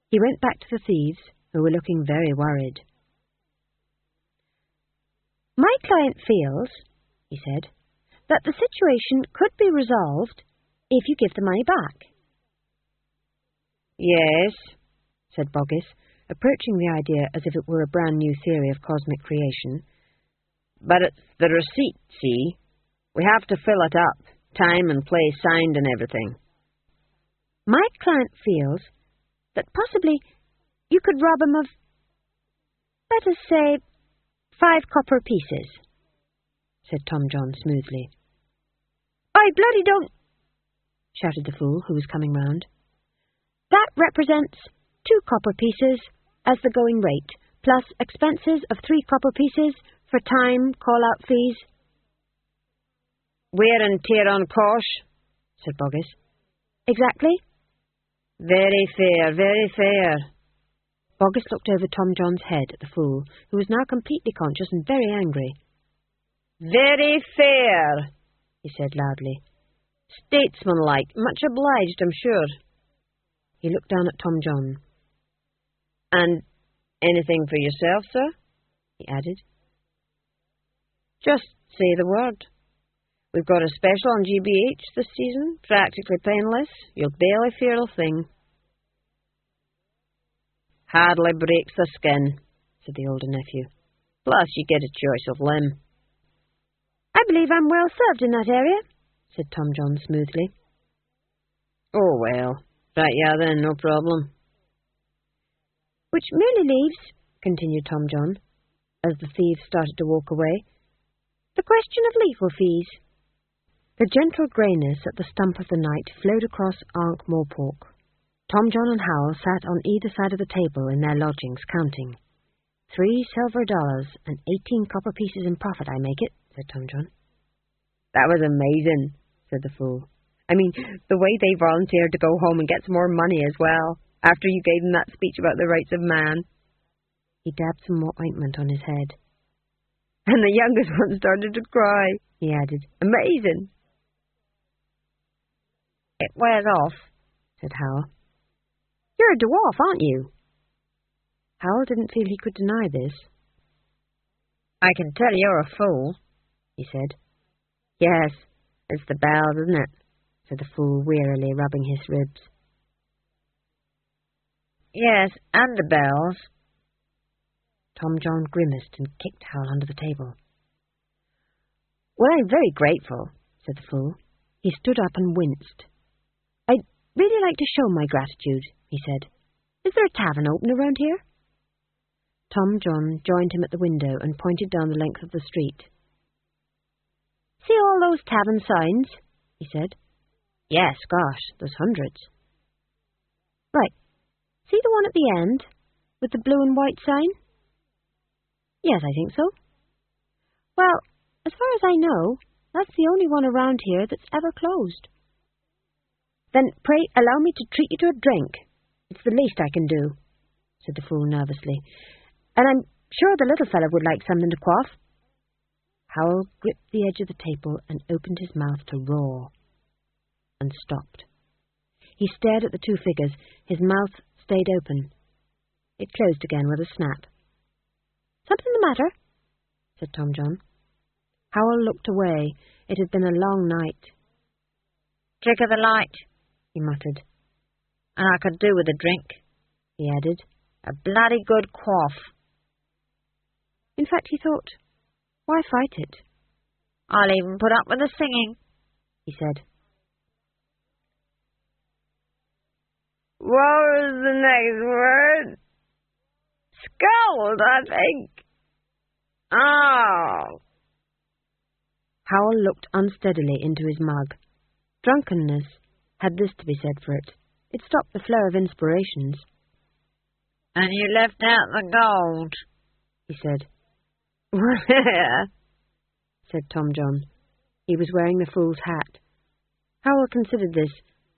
He went back to the thieves, who were looking very worried. "My client feels," he said, "that the situation could be resolved if you give the money back." "Yes," said Boggis, approaching the idea as if it were a brand new theory of cosmic creation. "But it's the receipt, see? We have to fill it up, time and place signed and everything." "My client feels that possibly you could rob him of, let us say, 5 copper pieces," said Tom John smoothly. "I bloody don't," shouted the fool, who was coming round. "That represents 2 copper pieces as the going rate, plus expenses of 3 copper pieces for time, call-out fees." "Wear and tear on cosh," said Boggis. "Exactly." "Very fair, very fair." Boggis looked over Tom John's head at the fool, who was now completely conscious and very angry. "Very fair," he said loudly. "Statesmanlike, much obliged, I'm sure." He looked down at Tom John. "And anything for yourself, sir?" he added. "Just say the word. We've got a special on GBH this season, practically painless. You'll barely feel a thing." "Hardly breaks the skin," said the older nephew. "Plus you get a choice of limb." "I believe I'm well served in that area," said Tom John smoothly. "Oh, well. Right, yeah, then, no problem." "Which merely leaves," continued Tom John, as the thieves started to walk away, "the question of legal fees." The gentle greyness at the stump of the night flowed across Ankh-Morpork. Tom John and Howell sat on either side of the table in their lodgings, counting. 3 silver dollars and 18 copper pieces in profit, I make it, said Tom John. "That was amazing," said the fool. "I mean, the way they volunteered to go home and get some more money as well, after you gave them that speech about the rights of man." He dabbed some more ointment on his head. "And the youngest one started to cry," he added. "Amazing." "It wears off," said Howell. "You're a dwarf, aren't you?" Howell didn't feel he could deny this. "I can tell you're a fool," he said. "Yes, it's the bells, isn't it?" said the fool wearily, rubbing his ribs. "Yes, and the bells." Tom John grimaced and kicked Howell under the table. "Well, I'm very grateful," said the fool. He stood up and winced. "I'd really like to show my gratitude," he said. "Is there a tavern open around here?" Tom John joined him at the window and pointed down the length of the street. "See all those tavern signs?" he said. "Yes, gosh, there's hundreds." "Right. See the one at the end, with the blue and white sign?" "Yes, I think so." "Well, as far as I know, that's the only one around here that's ever closed." "Then pray allow me to treat you to a drink. It's the least I can do," said the fool nervously. "And I'm sure the little fellow would like something to quaff." Howell gripped the edge of the table and opened his mouth to roar, and stopped. He stared at the two figures. His mouth stayed open. It closed again with a snap. "Something the matter?" said Tom John. Howell looked away. It had been a long night. "Trick of the light," he muttered. "And I could do with a drink," he added. "A bloody good quaff." In fact, he thought, why fight it? "I'll even put up with the singing," he said. "What was the next word?" "Scold, I think." "Oh." Howell looked unsteadily into his mug. Drunkenness had this to be said for it. It stopped the flow of inspirations. "And you left out the gold," he said. "Where?" said Tom John. He was wearing the fool's hat. Howell considered this.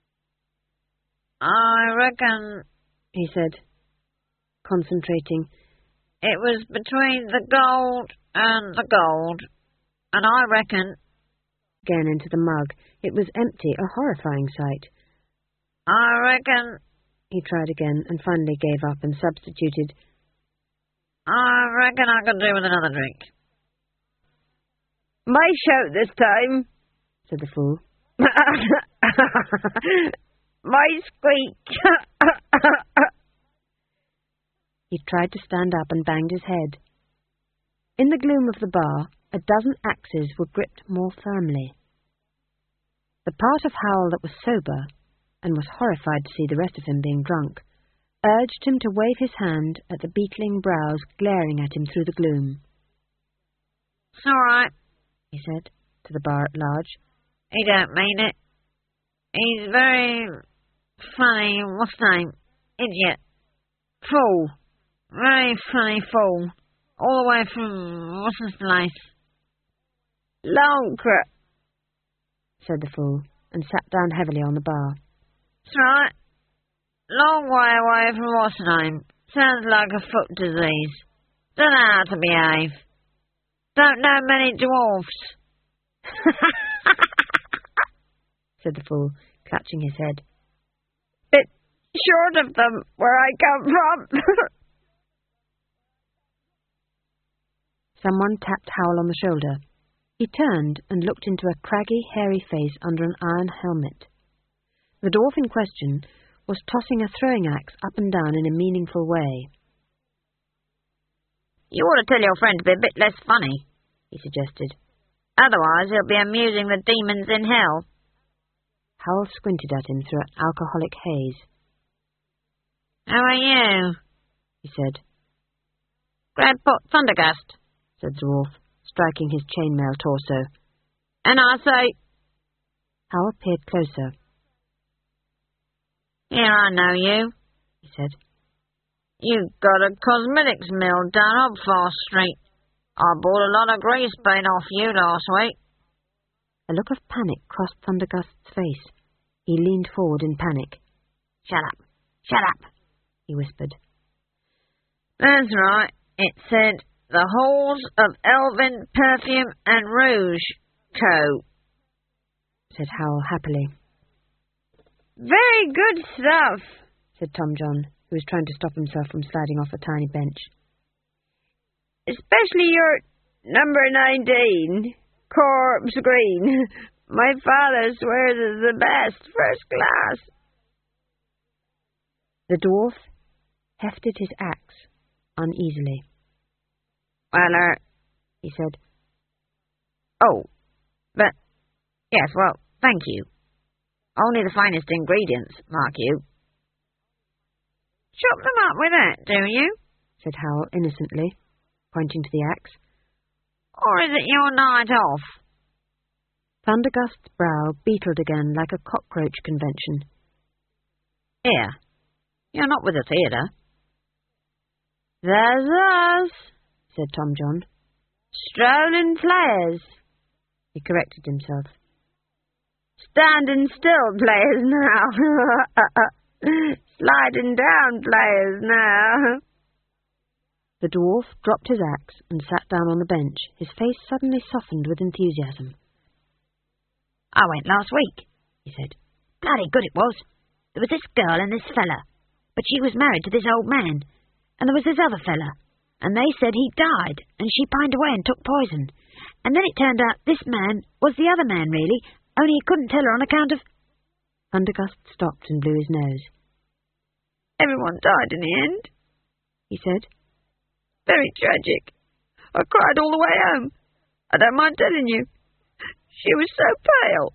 "I reckon," he said, concentrating, "it was between the gold, and I reckon—" Again into the mug. It was empty, a horrifying sight. "I reckon," he tried again, and finally gave up and substituted, I reckon I could do with another drink. My shout this time, said the fool. My squeak. He tried to stand up and banged his head. In the gloom of the bar, a dozen axes were gripped more firmly. The part of Howell that was sober, and was horrified to see the rest of him being drunk, urged him to wave his hand at the beetling brows glaring at him through the gloom. It's all right, he said, to the bar at large. He don't mean it. He's very funny, what's his name? Idiot. Fool. Very funny fool. All the way from, what's his place? Longcrook, said the fool, and sat down heavily on the bar. That's right. Long way away from what's his name. Sounds like a foot disease. Don't know how to behave. Don't know many dwarfs. said the fool, clutching his head. Bit short of them, where I come from. Someone tapped Howell on the shoulder. He turned and looked into a craggy, hairy face under an iron helmet. The dwarf in question was tossing a throwing axe up and down in a meaningful way. You ought to tell your friend to be a bit less funny, he suggested. Otherwise he'll be amusing the demons in hell. Howell squinted at him through an alcoholic haze. How are you? he said. Gradpot Thundergust, said the dwarf, striking his chainmail torso. And I say... Howell peered closer. Here, I know you, he said. You've got a cosmetics mill down Hobfast Street. I bought a lot of grease paint off you last week. A look of panic crossed Thundergust's face. He leaned forward in panic. Shut up, shut up, he whispered. That's right, it said, the Halls of Elven Perfume and Rouge Co., said Howell happily. Very good stuff, said Tom John, who was trying to stop himself from sliding off a tiny bench. Especially your number 19, Corpse Green. My father swears it's the best, first class. The dwarf hefted his axe uneasily. Well, he said. Oh, but, yes, well, thank you. Only the finest ingredients, mark you. Chop them up with that, do you? said Howell innocently, pointing to the axe. Or is it your night off? Thundergust's brow beetled again like a cockroach convention. Here, you're not with the theatre. There's us, said Tom John. Strolling players. He corrected himself. Standing still players now. Sliding down players now. The dwarf dropped his axe and sat down on the bench, his face suddenly softened with enthusiasm. I went last week, he said. Bloody good it was. There was this girl and this fella, but she was married to this old man, and there was this other fella, and they said he died, and she pined away and took poison. And then it turned out this man was the other man, really, only he couldn't tell her on account of... Thundergust stopped and blew his nose. Everyone died in the end, he said. Very tragic. I cried all the way home. I don't mind telling you. She was so pale.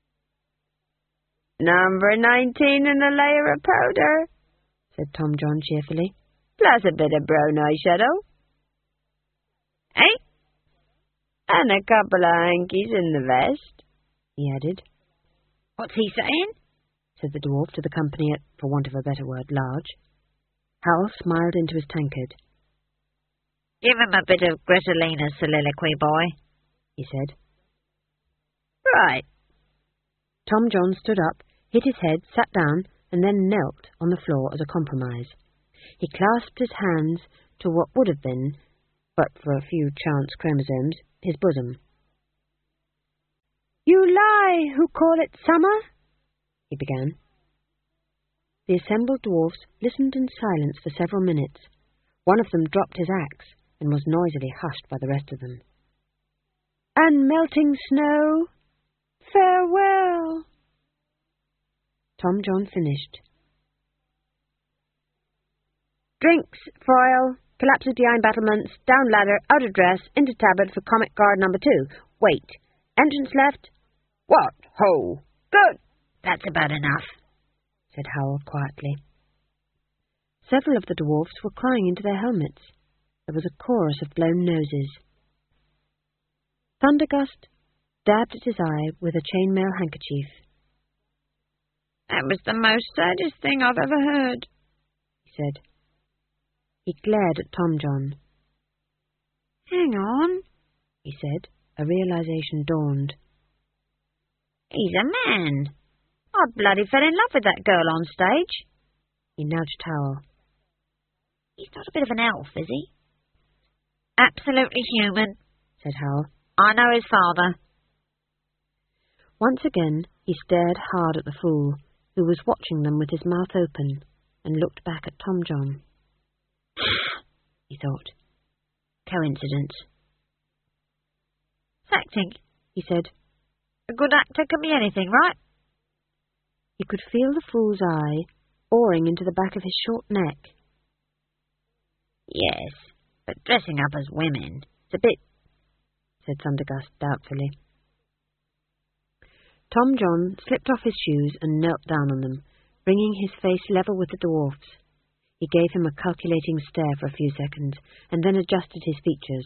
Number 19 and a layer of powder, said Tom John cheerfully. Plus a bit of brown eyeshadow. Eh? And a couple of hankies in the vest, he added. What's he saying? said the dwarf to the company at, for want of a better word, large. Howell smiled into his tankard. Give him a bit of Gretelina's soliloquy, boy, he said. Right. Tom John stood up, hit his head, sat down, and then knelt on the floor as a compromise. He clasped his hands to what would have been, but for a few chance chromosomes, his bosom. You lie who call it summer, he began. The assembled dwarfs listened in silence for several minutes. One of them dropped his axe and was noisily hushed by the rest of them. "And melting snow, farewell!" Tom John finished. "Drinks, foil, collapses behind battlements, down ladder, out of dress, into tabard for comic guard number 2. Wait, entrance left." "What ho! Good!" "That's about enough," said Howell quietly. Several of the dwarfs were crying into their helmets. There was a chorus of blown noses. Thundergust dabbed at his eye with a chainmail handkerchief. "That was the most saddest thing I've ever heard," he said. He glared at Tom John. "Hang on," he said. A realization dawned. "He's a man. I bloody fell in love with that girl on stage." He nudged Howell. "He's not a bit of an elf, is he?" "Absolutely human," said Howell. "I know his father." Once again he stared hard at the fool, who was watching them with his mouth open, and looked back at Tom John. He thought. Coincidence. "It's acting," he said. "A good actor can be anything, right?" He could feel the fool's eye boring into the back of his short neck. "Yes, but dressing up as women, it's a bit," said Thundergust doubtfully. Tom John slipped off his shoes and knelt down on them, bringing his face level with the dwarf's. He gave him a calculating stare for a few seconds, and then adjusted his features.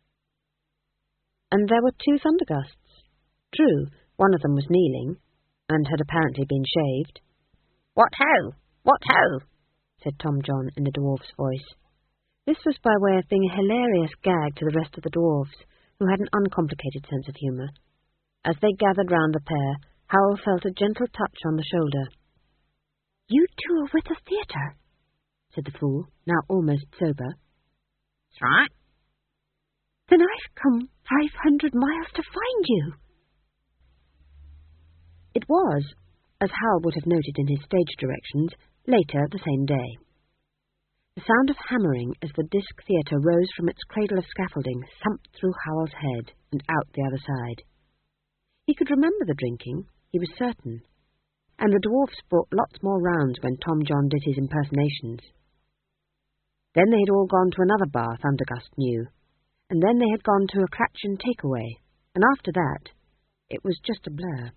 And there were 2 Thundergusts. True, one of them was kneeling, and had apparently been shaved. "What ho! What ho!" said Tom John in the dwarf's voice. This was by way of being a hilarious gag to the rest of the dwarfs, who had an uncomplicated sense of humour. As they gathered round the pair, Howell felt a gentle touch on the shoulder. "You 2 are with the theatre," said the fool, now almost sober. "That's right." "Then I've come 500 miles to find you." It was, as Hal would have noted in his stage directions, later the same day. The sound of hammering as the disc theatre rose from its cradle of scaffolding thumped through Howell's head and out the other side. He could remember the drinking, he was certain, and the dwarfs brought lots more rounds when Tom John did his impersonations. Then they had all gone to another bar, Thundergust knew, and then they had gone to a Cratchit takeaway, and after that, it was just a blur.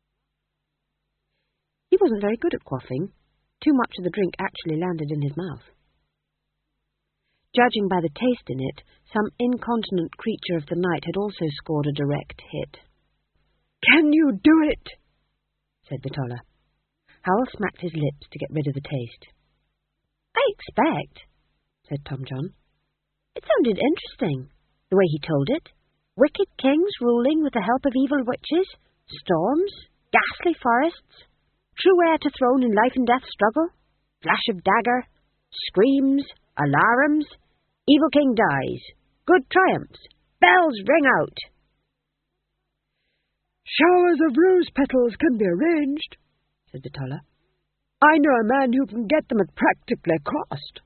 He wasn't very good at quaffing. Too much of the drink actually landed in his mouth. Judging by the taste in it, some incontinent creature of the night had also scored a direct hit. "Can you do it?" said Vitola. Howell smacked his lips to get rid of the taste. "I expect," said Tom John. "It sounded interesting, the way he told it. Wicked kings ruling with the help of evil witches, storms, ghastly forests, true heir to throne in life and death struggle, flash of dagger, screams, alarums, evil king dies, good triumphs, bells ring out." "Showers of rose petals can be arranged," said Vitola. "I know a man who can get them at practically cost."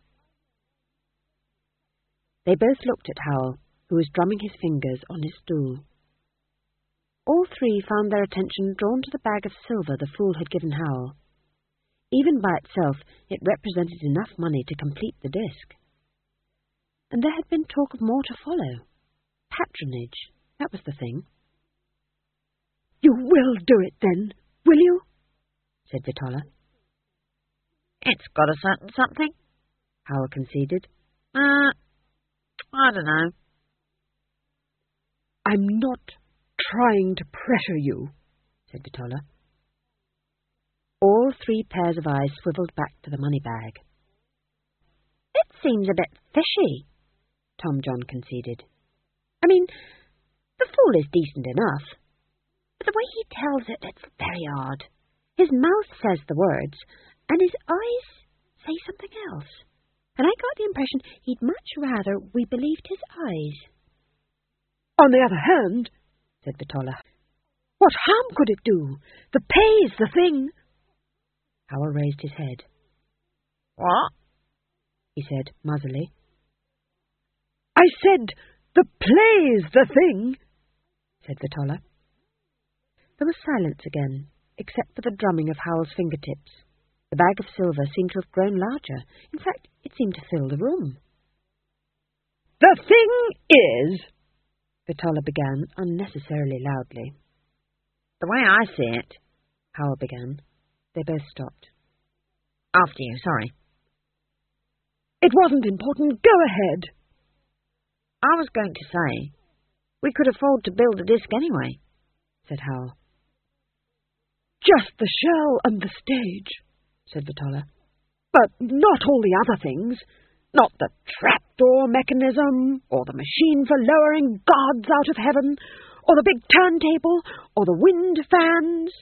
They both looked at Howell, who was drumming his fingers on his stool. All 3 found their attention drawn to the bag of silver the fool had given Howell. Even by itself, it represented enough money to complete the disc. And there had been talk of more to follow. Patronage, that was the thing. "You will do it, then, will you?" said Vitola. "It's got a certain something," Howell conceded. I don't know." "I'm not trying to pressure you," said Vitola. All 3 pairs of eyes swiveled back to the money bag. "It seems a bit fishy," Tom John conceded. "I mean, the fool is decent enough, but the way he tells it, it's very odd. His mouth says the words, and his eyes say something else. And I got the impression he'd much rather we believed his eyes." "On the other hand," said Vitola, "what harm could it do? The pay's the thing." Howell raised his head. What? he said, muzzily. I said, the play's the thing, said Vitola. There was silence again, except for the drumming of Howell's fingertips. The bag of silver seemed to have grown larger. In fact, it seemed to fill the room. The thing is, Vitola began unnecessarily loudly. The way I see it... Howell began. They both stopped. After you, sorry. It wasn't important. Go ahead. I was going to say, we could afford to build a disc anyway, said Howell. Just the shell and the stage, said Vitola. But not all the other things. Not the trapdoor mechanism, or the machine for lowering gods out of heaven, or the big turntable, or the wind fans.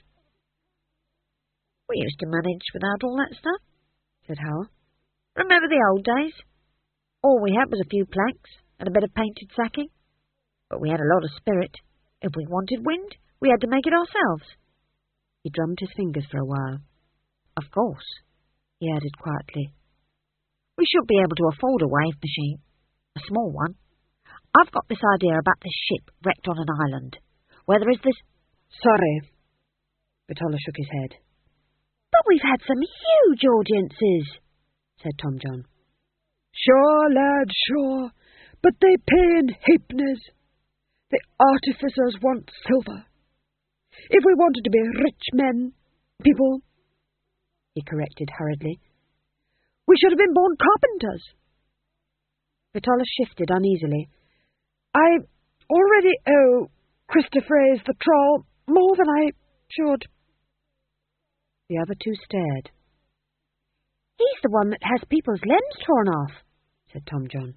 We used to manage without all that stuff, said Howell. Remember the old days? All we had was a few planks and a bit of painted sacking. But we had a lot of spirit. If we wanted wind, we had to make it ourselves. He drummed his fingers for a while. Of course, he added quietly. We should be able to afford a wave machine. A small one. I've got this idea about this ship wrecked on an island, where there is this... Sorry. Vitola shook his head. But we've had some huge audiences, said Tom John. Sure, lad, sure. But they pay in halfpennies. The artificers want silver. If we wanted to be rich men, people, he corrected hurriedly, we should have been born carpenters. Vitola shifted uneasily. I already owe Christopher the trawl more than I should. The other two stared. He's the one that has people's limbs torn off, said Tom John.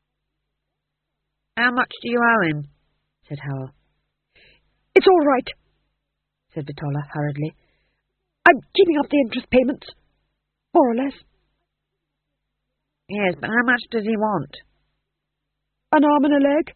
How much do you owe him? said Howell. It's all right, said Vitola hurriedly. I'm keeping up the interest payments, more or less. Yes, but how much does he want? An arm and a leg.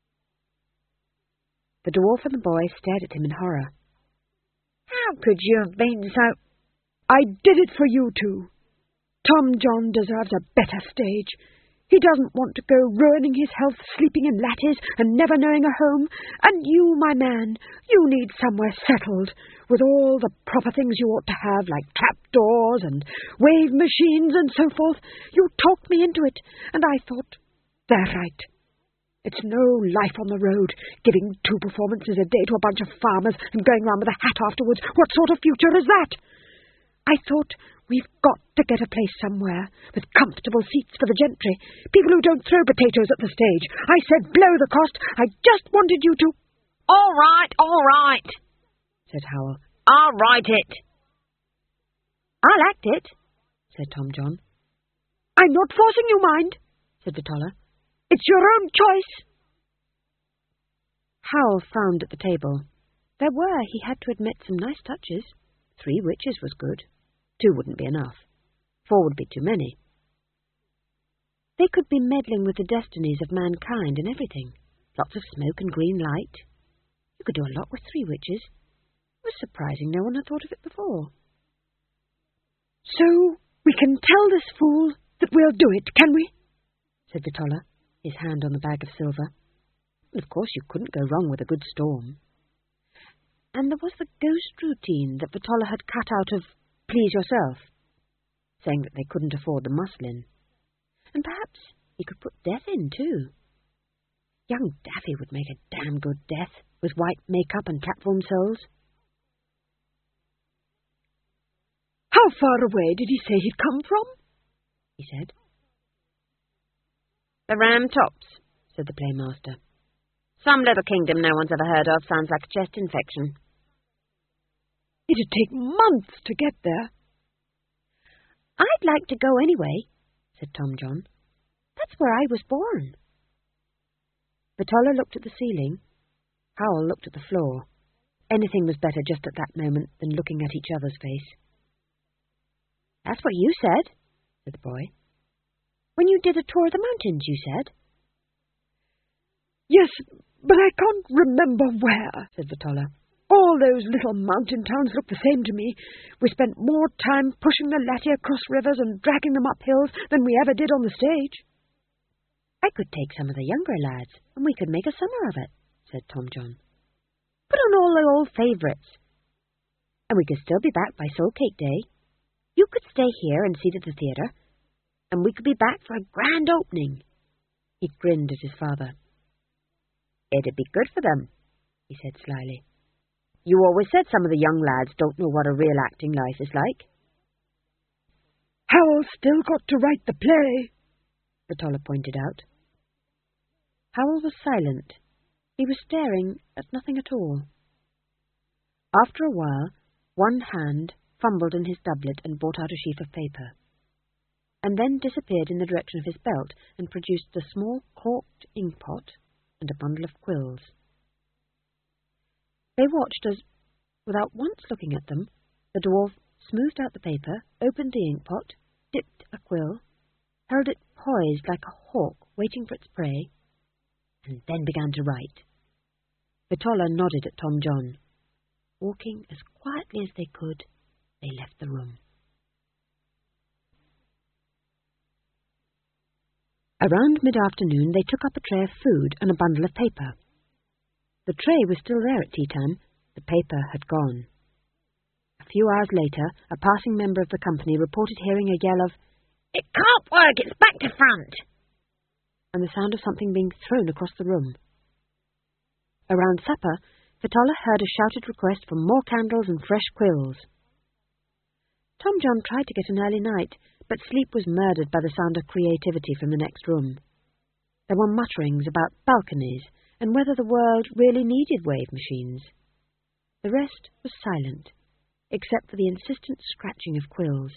The dwarf and the boy stared at him in horror. How could you have been so... I did it for you two. Tom John deserves a better stage. He doesn't want to go ruining his health, sleeping in lattice and never knowing a home. And you, my man, you need somewhere settled, with all the proper things you ought to have, like trapdoors and wave machines and so forth. You talked me into it, and I thought, they're right. It's no life on the road, giving 2 performances a day to a bunch of farmers and going round with a hat afterwards. What sort of future is that? I thought, we've got to get a place somewhere, with comfortable seats for the gentry, people who don't throw potatoes at the stage. I said, blow the cost. I just wanted you to... All right, said Howell. I'll write it. I'll act it, said Tom John. I'm not forcing you, mind, said Vitola. It's your own choice. Howell frowned at the table. There were, he had to admit, some nice touches. 3 witches was good. 2 wouldn't be enough. 4 would be too many. They could be meddling with the destinies of mankind and everything. Lots of smoke and green light. You could do a lot with 3 witches. It was surprising no one had thought of it before. So we can tell this fool that we'll do it, can we? said Vitola, his hand on the bag of silver. Of course you couldn't go wrong with a good storm. And there was the ghost routine that Vitola had cut out of Please Yourself, saying that they couldn't afford the muslin. And perhaps he could put death in, too. Young Daffy would make a damn good death, with white makeup and platform soles. How far away did he say he'd come from? he said. The Ram Tops, said the playmaster. Some little kingdom no one's ever heard of. Sounds like a chest infection. It'd take months to get there. I'd like to go anyway, said Tom John. That's where I was born. Vitola looked at the ceiling. Howell looked at the floor. Anything was better just at that moment than looking at each other's face. That's what you said, said the boy. When you did a tour of the mountains, you said. Yes, but I can't remember where, said Vitola. All those little mountain towns look the same to me. We spent more time pushing the latte across rivers and dragging them up hills than we ever did on the stage. I could take some of the younger lads, and we could make a summer of it, said Tom John. Put on all the old favourites. And we could still be back by Soul Cake Day. You could stay here and see to the theatre, and we could be back for a grand opening. He grinned at his father. It'd be good for them, he said slyly. You always said some of the young lads don't know what a real acting life is like. Howell's still got to write the play, Vitola pointed out. Howell was silent. He was staring at nothing at all. After a while, one hand fumbled in his doublet and brought out a sheaf of paper, and then disappeared in the direction of his belt and produced a small corked inkpot and a bundle of quills. They watched as, without once looking at them, the dwarf smoothed out the paper, opened the inkpot, dipped a quill, held it poised like a hawk waiting for its prey, and then began to write. Vitola nodded at Tom John. Walking as quietly as they could, they left the room. Around mid-afternoon they took up a tray of food and a bundle of paper. The tray was still there at tea-time. The paper had gone. A few hours later, a passing member of the company reported hearing a yell of, "It can't work! It's back to front!" and the sound of something being thrown across the room. Around supper, Vitola heard a shouted request for more candles and fresh quills. Tom John tried to get an early night, but sleep was murdered by the sound of creativity from the next room. There were mutterings about balconies and whether the world really needed wave machines. The rest was silent, except for the insistent scratching of quills.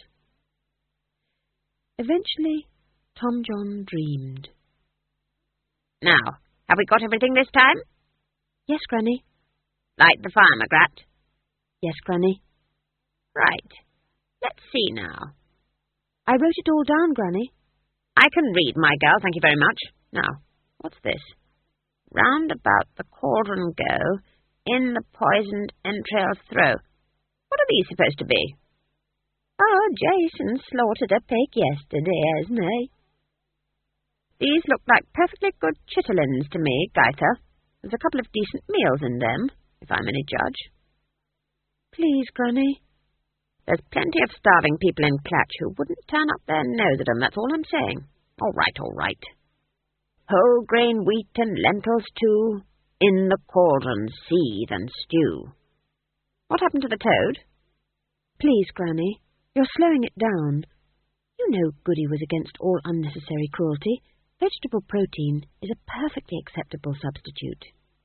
Eventually, Tom John dreamed. Now, have we got everything this time? Yes, Granny. Light the fire, Magrat. Yes, Granny. Right. Let's see now. I wrote it all down, Granny. I can read, my girl, thank you very much. Now, what's this? Round about the cauldron go, in the poisoned entrails throw. What are these supposed to be? Oh, Jason slaughtered a pig yesterday, Esme. These look like perfectly good chitterlings to me, Gaither. There's a couple of decent meals in them, if I'm any judge. Please, Granny. There's plenty of starving people in Clatch who wouldn't turn up their nose at 'em, that's all I'm saying. All right, all right. Whole grain wheat and lentils too, in the cauldron seethe and stew. What happened to the toad? Please, Granny, you're slowing it down. You know Goody was against all unnecessary cruelty. Vegetable protein is a perfectly acceptable substitute.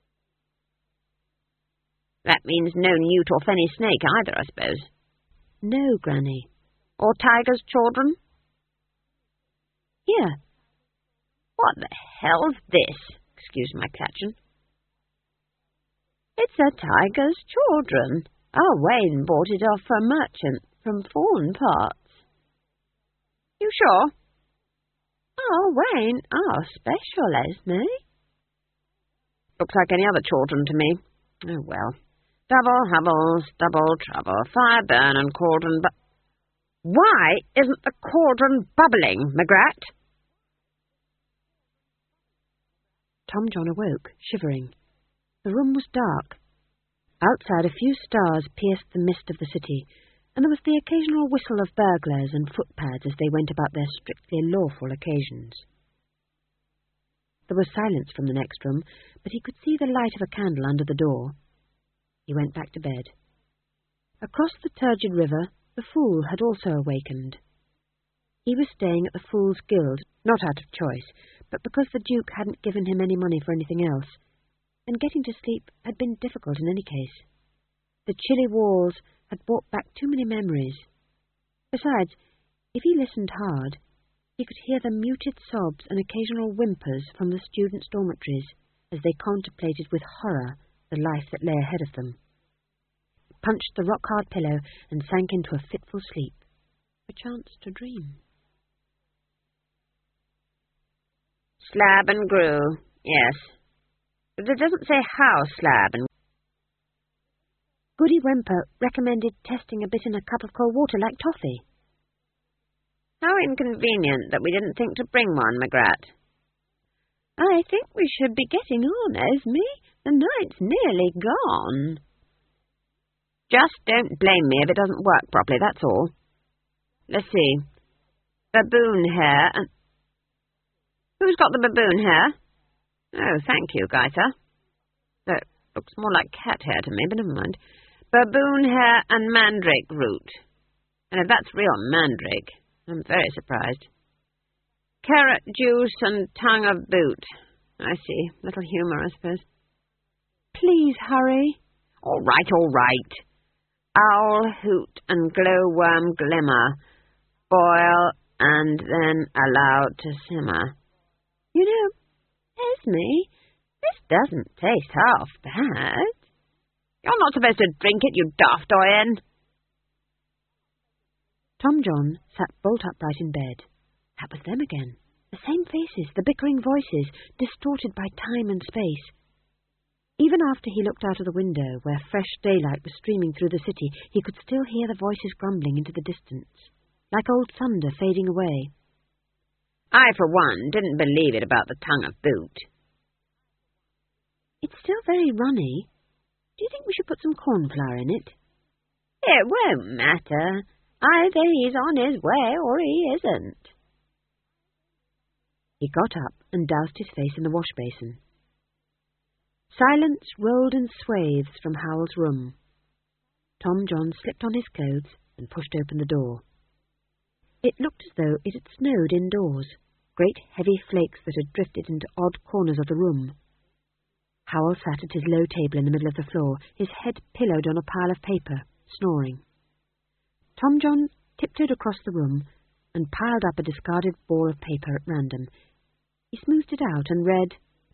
That means no newt or fenny snake either, I suppose. No, Granny. Or tiger's children? Here. What the hell's this? Excuse my catching. It's a tiger's children. Our Wayne bought it off a merchant from foreign parts. You sure? Oh, Wayne, our special, Esme. Looks like any other children to me. Oh, well. Double hubbles, double trouble, fire burn and cauldron Why isn't the cauldron bubbling, Magrat? Tom John awoke, shivering. The room was dark. Outside, a few stars pierced the mist of the city, and there was the occasional whistle of burglars and footpads as they went about their strictly lawful occasions. There was silence from the next room, but he could see the light of a candle under the door. He went back to bed. Across the turgid river, the Fool had also awakened. He was staying at the Fool's Guild, not out of choice, but because the Duke hadn't given him any money for anything else, and getting to sleep had been difficult in any case. The chilly walls had brought back too many memories. Besides, if he listened hard, he could hear the muted sobs and occasional whimpers from the students' dormitories as they contemplated with horror the life that lay ahead of them. He punched the rock-hard pillow and sank into a fitful sleep, perchance to dream. Slab and grew, yes. But it doesn't say how slab and Goody Wemper recommended testing a bit in a cup of cold water like toffee. How inconvenient that we didn't think to bring one, Magrat. I think we should be getting on, Esme. The night's nearly gone. Just don't blame me if it doesn't work properly, that's all. Let's see. Baboon hair and... Who's got the baboon hair? Oh, thank you, Geiter. That looks more like cat hair to me, but never mind. Baboon hair and mandrake root. And if that's real mandrake, I'm very surprised. Carrot juice and tongue of boot. I see. Little humour, I suppose. Please hurry. All right. Owl hoot and glowworm glimmer. Boil and then allow to simmer. You know, Esme, this doesn't taste half bad. You're not supposed to drink it, you daft doyen. Tom John sat bolt upright in bed. That was them again. The same faces, the bickering voices, distorted by time and space. Even after he looked out of the window, where fresh daylight was streaming through the city, he could still hear the voices grumbling into the distance, like old thunder fading away. I, for one, didn't believe it about the tongue of boot. It's still very runny. Do you think we should put some cornflour in it? It won't matter. Either he's on his way or he isn't. He got up and doused his face in the wash basin. Silence rolled in swathes from Howell's room. Tom John slipped on his clothes and pushed open the door. It looked as though it had snowed indoors, great heavy flakes that had drifted into odd corners of the room. Howell sat at his low table in the middle of the floor, his head pillowed on a pile of paper, snoring. Tom John tiptoed across the room and piled up a discarded ball of paper at random. He smoothed it out and read,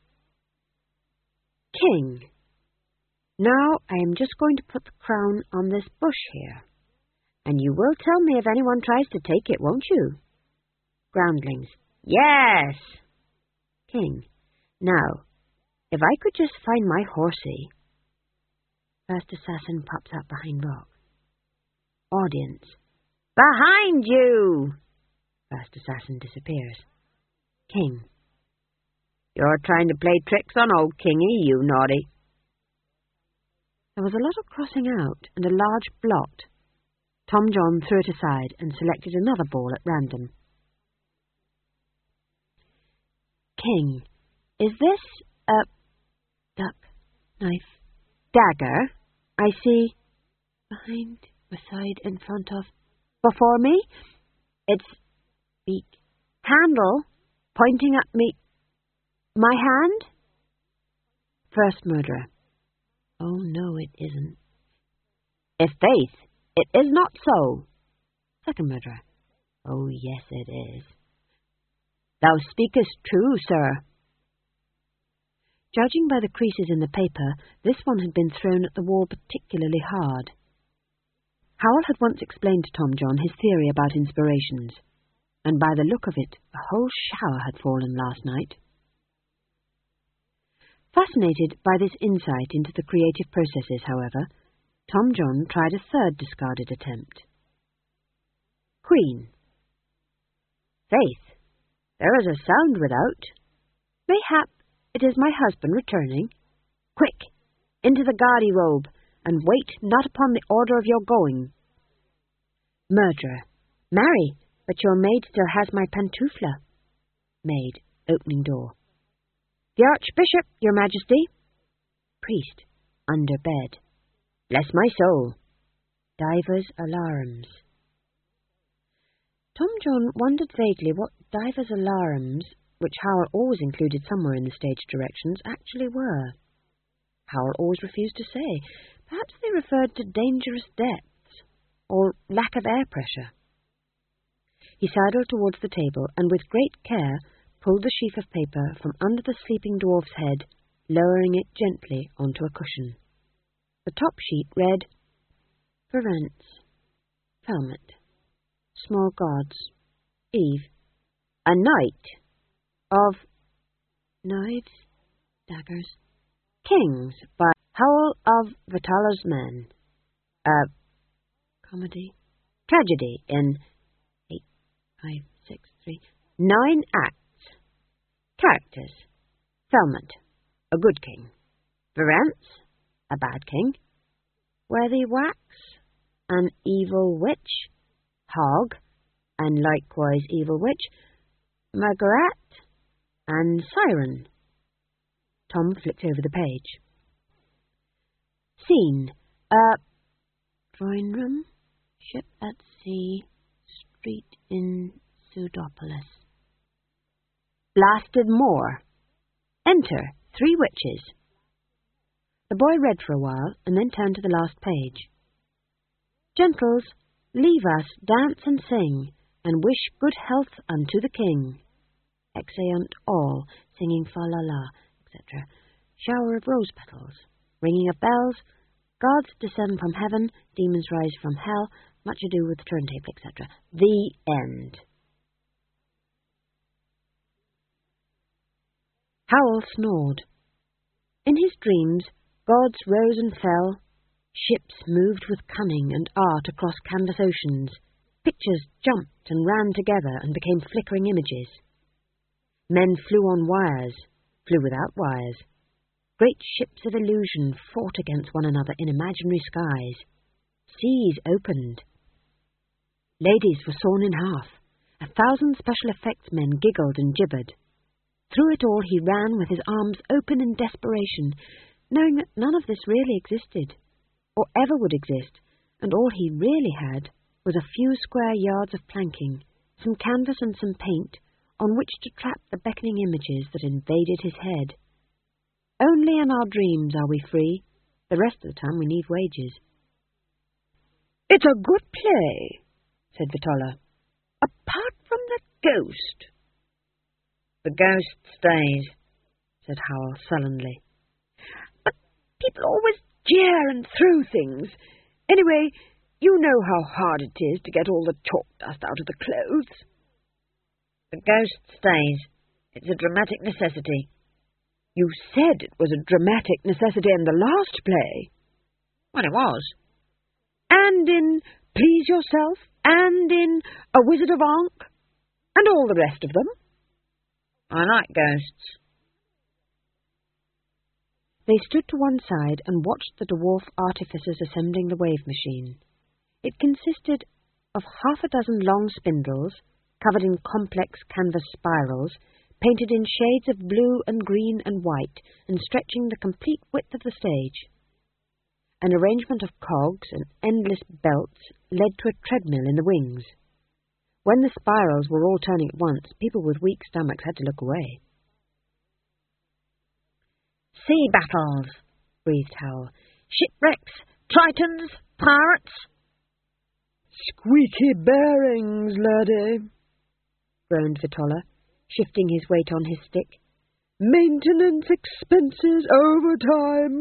King. Now I am just going to put the crown on this bush here, and you will tell me if anyone tries to take it, won't you? Groundlings. Yes. King. Now, if I could just find my horsey. First assassin pops up behind rock. Audience. Behind you! First assassin disappears. King. You're trying to play tricks on old Kingy, you naughty. There was a lot of crossing out and a large blot. Tom John threw it aside and selected another ball at random. King. Is this a duck, knife, dagger? I see. Behind, beside, in front of, before me. It's beak. Handle, pointing at me. My hand? First murderer. Oh, no, it isn't. If faith, it is not so. Second murderer. Oh, yes, it is. Thou speakest true, sir. Judging by the creases in the paper, this one had been thrown at the wall particularly hard. Howell had once explained to Tom John his theory about inspirations, and by the look of it, a whole shower had fallen last night. Fascinated by this insight into the creative processes, however, Tom John tried a third discarded attempt. Queen. Faith, there is a sound without. Mayhap it is my husband returning. Quick, into the gaudy robe, and wait not upon the order of your going. Murderer. Marry, but your maid still has my pantoufle. Maid, opening door. The Archbishop, your Majesty. Priest, under bed. Bless my soul. Divers alarums. Tom John wondered vaguely what divers alarums, which Howell always included somewhere in the stage directions, actually were. Howell always refused to say. Perhaps they referred to dangerous depths, or lack of air pressure. He sidled towards the table, and with great care pulled the sheaf of paper from under the sleeping dwarf's head, lowering it gently onto a cushion. The top sheet read, Prevents, Helmet, Small Gods, Eve, A Knight of Knives, Daggers, Kings by Howell of Vitalla's Men. Comedy? Tragedy in 8, 5, 6, 3, 9 acts. Characters. Thelmont, a good king. Verance, a bad king. Worthy Wax, an evil witch. Hog, and likewise evil witch. Margaret, and Siren. Tom flicked over the page. Scene. Drawing room. Ship at sea. Street in Pseudopolis. Blasted moor. Enter 3 witches. The boy read for a while and then turned to the last page. Gentles, leave us dance and sing, and wish good health unto the king. Exeunt all, singing fa la la, etc. Shower of rose petals, ringing of bells, gods descend from heaven, demons rise from hell, much ado with the turntable, etc. The end. Howell snored. In his dreams, gods rose and fell, ships moved with cunning and art across canvas oceans, pictures jumped and ran together and became flickering images. Men flew on wires, flew without wires. Great ships of illusion fought against one another in imaginary skies. Seas opened. Ladies were sawn in half. 1,000 special effects men giggled and gibbered. Through it all he ran with his arms open in desperation, knowing that none of this really existed, or ever would exist, and all he really had was a few square yards of planking, some canvas and some paint, on which to trap the beckoning images that invaded his head. Only in our dreams are we free. The rest of the time we need wages. It's a good play, said Vitola. Apart from the ghost. The ghost stays, said Howell sullenly. But people always jeer and throw things. Anyway, you know how hard it is to get all the chalk dust out of the clothes. The ghost stays. It's a dramatic necessity. You said it was a dramatic necessity in the last play. Well, it was. And in Please Yourself, and in A Wizard of Ankh, and all the rest of them. I like ghosts. They stood to one side and watched the dwarf artificers assembling the wave machine. It consisted of 6 long spindles, covered in complex canvas spirals, painted in shades of blue and green and white, and stretching the complete width of the stage. An arrangement of cogs and endless belts led to a treadmill in the wings. When the spirals were all turning at once, people with weak stomachs had to look away. Sea battles, breathed Howell. Shipwrecks, tritons, pirates. Squeaky bearings, laddie, groaned Vitola, shifting his weight on his stick. Maintenance expenses, overtime.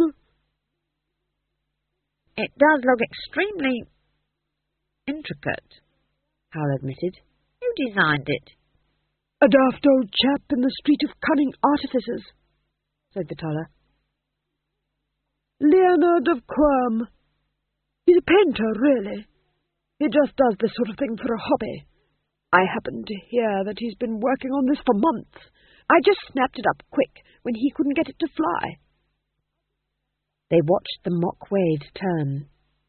It does look extremely intricate, Howell admitted. Who designed it? A daft old chap in the Street of Cunning Artificers, said Vitola. Leonard of Quirm. He's a painter, really. He just does this sort of thing for a hobby. I happened to hear that he's been working on this for months. I just snapped it up quick when he couldn't get it to fly. They watched the mock waves turn.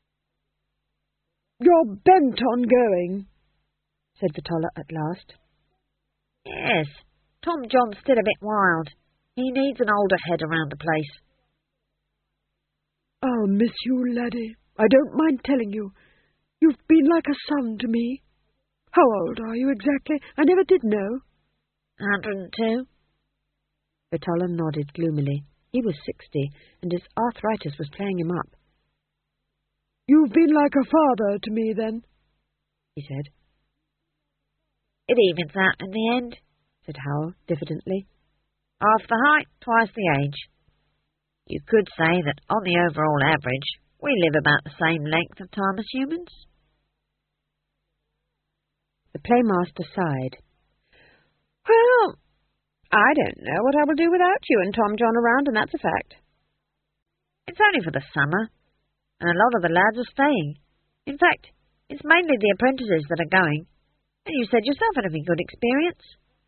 You're bent on going, said Vitola at last. Yes, Tom John's still a bit wild. He needs an older head around the place. I'll miss you, laddie. I don't mind telling you. You've been like a son to me. How old are you exactly? I never did know. 102. Vitola nodded gloomily. He was 60, and his arthritis was playing him up. You've been like a father to me, then, he said. It evens out in the end, said Howell diffidently. Half the height, twice the age. You could say that on the overall average, we live about the same length of time as humans. The playmaster sighed. Well, I don't know what I will do without you and Tom John around, and that's a fact. It's only for the summer, and a lot of the lads are staying. In fact, it's mainly the apprentices that are going, and you said yourself it'd be a good experience.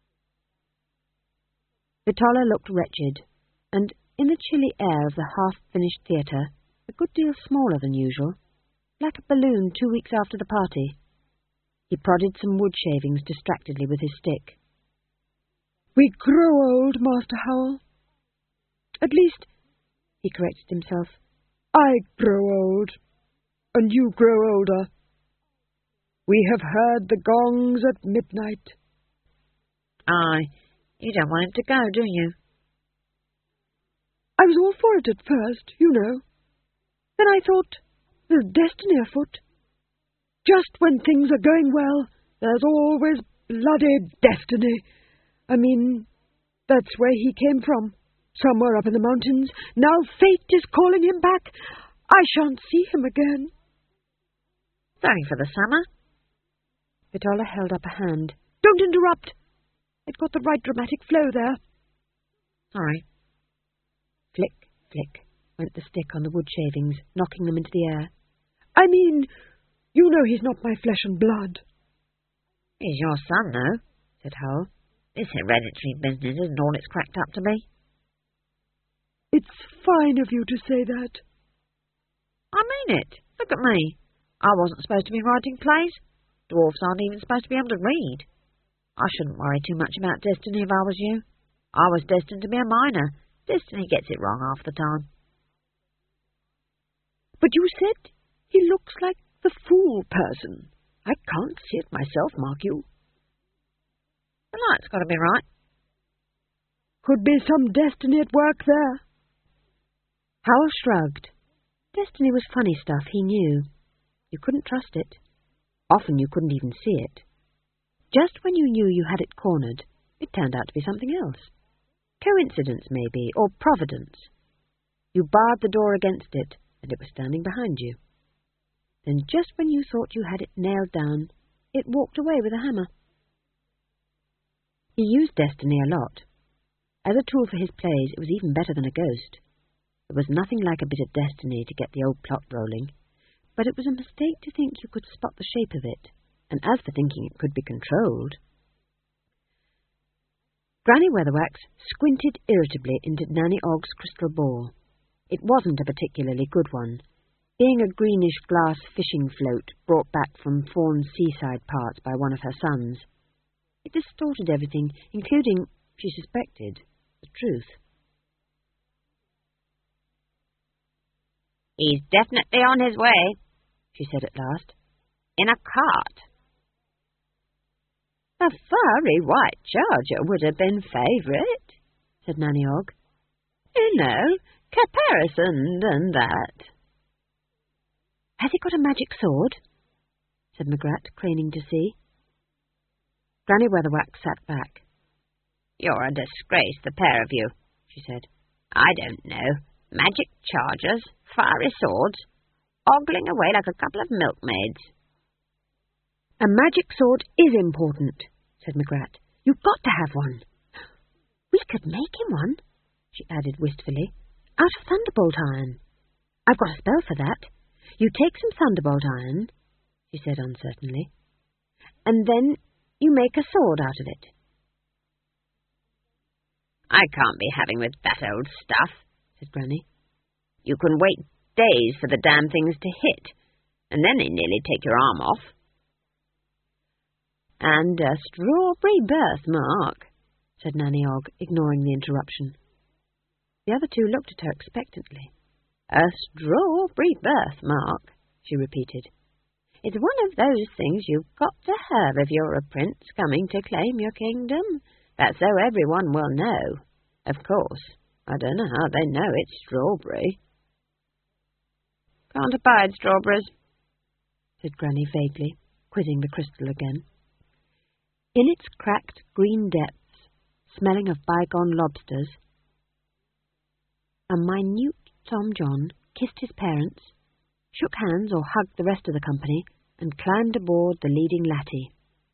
Vitola looked wretched, and in the chilly air of the half-finished theatre, a good deal smaller than usual, like a balloon 2 weeks after the party. He prodded some wood shavings distractedly with his stick. We grow old, Master Howell. At least, he corrected himself, I grow old, and you grow older. We have heard the gongs at midnight. Aye, you don't want him to go, do you? I was all for it at first, you know. Then I thought, there's destiny afoot. Just when things are going well, there's always bloody destiny. I mean, that's where he came from, somewhere up in the mountains. Now fate is calling him back. I shan't see him again. It's only for the summer. Vitola held up a hand. Don't interrupt. It got the right dramatic flow there. Sorry. Flick, flick, went the stick on the wood shavings, knocking them into the air. I mean, you know he's not my flesh and blood. He's your son, though, said Howell. This hereditary business isn't all it's cracked up to be. It's fine of you to say that. I mean it. Look at me. I wasn't supposed to be writing plays. Dwarfs aren't even supposed to be able to read. I shouldn't worry too much about destiny if I was you. I was destined to be a miner. Destiny gets it wrong half the time. But you said he looks like the fool person. I can't see it myself, mark you. The light's got to be right. Could be some destiny at work there. Howell shrugged. Destiny was funny stuff, he knew. You couldn't trust it. Often you couldn't even see it. Just when you knew you had it cornered, it turned out to be something else. Coincidence, maybe, or providence. You barred the door against it, and it was standing behind you. Then just when you thought you had it nailed down, it walked away with a hammer. He used destiny a lot. As a tool for his plays, it was even better than a ghost. There was nothing like a bit of destiny to get the old plot rolling, but it was a mistake to think you could spot the shape of it, and as for thinking it could be controlled... Granny Weatherwax squinted irritably into Nanny Ogg's crystal ball. It wasn't a particularly good one, being a greenish glass fishing float brought back from Fawn's seaside parts by one of her sons. It distorted everything, including, she suspected, the truth. He's definitely on his way, she said at last. In a cart. A fiery white charger would have been favourite, said Nanny Ogg. You know, caparisoned and that. Has he got a magic sword? Said Magrat, craning to see. Granny Weatherwax sat back. You're a disgrace, the pair of you, she said. I don't know. Magic chargers, fiery swords, ogling away like a couple of milkmaids. A magic sword is important, said Magrat. You've got to have one. We could make him one, she added wistfully, out of thunderbolt iron. I've got a spell for that. You take some thunderbolt iron, she said uncertainly, and then you make a sword out of it. I can't be having with that old stuff, said Granny. You can wait days for the damn things to hit, and then they nearly take your arm off. And a strawberry birthmark, said Nanny Ogg, ignoring the interruption. The other two looked at her expectantly. A strawberry birthmark, she repeated. It's one of those things you've got to have if you're a prince coming to claim your kingdom. That's so everyone will know. Of course, I don't know how they know it's strawberry. Can't abide strawberries, said Granny vaguely, quizzing the crystal again. In its cracked green depths, smelling of bygone lobsters, a minute Tom John kissed his parents, shook hands or hugged the rest of the company, and climbed aboard the leading latte.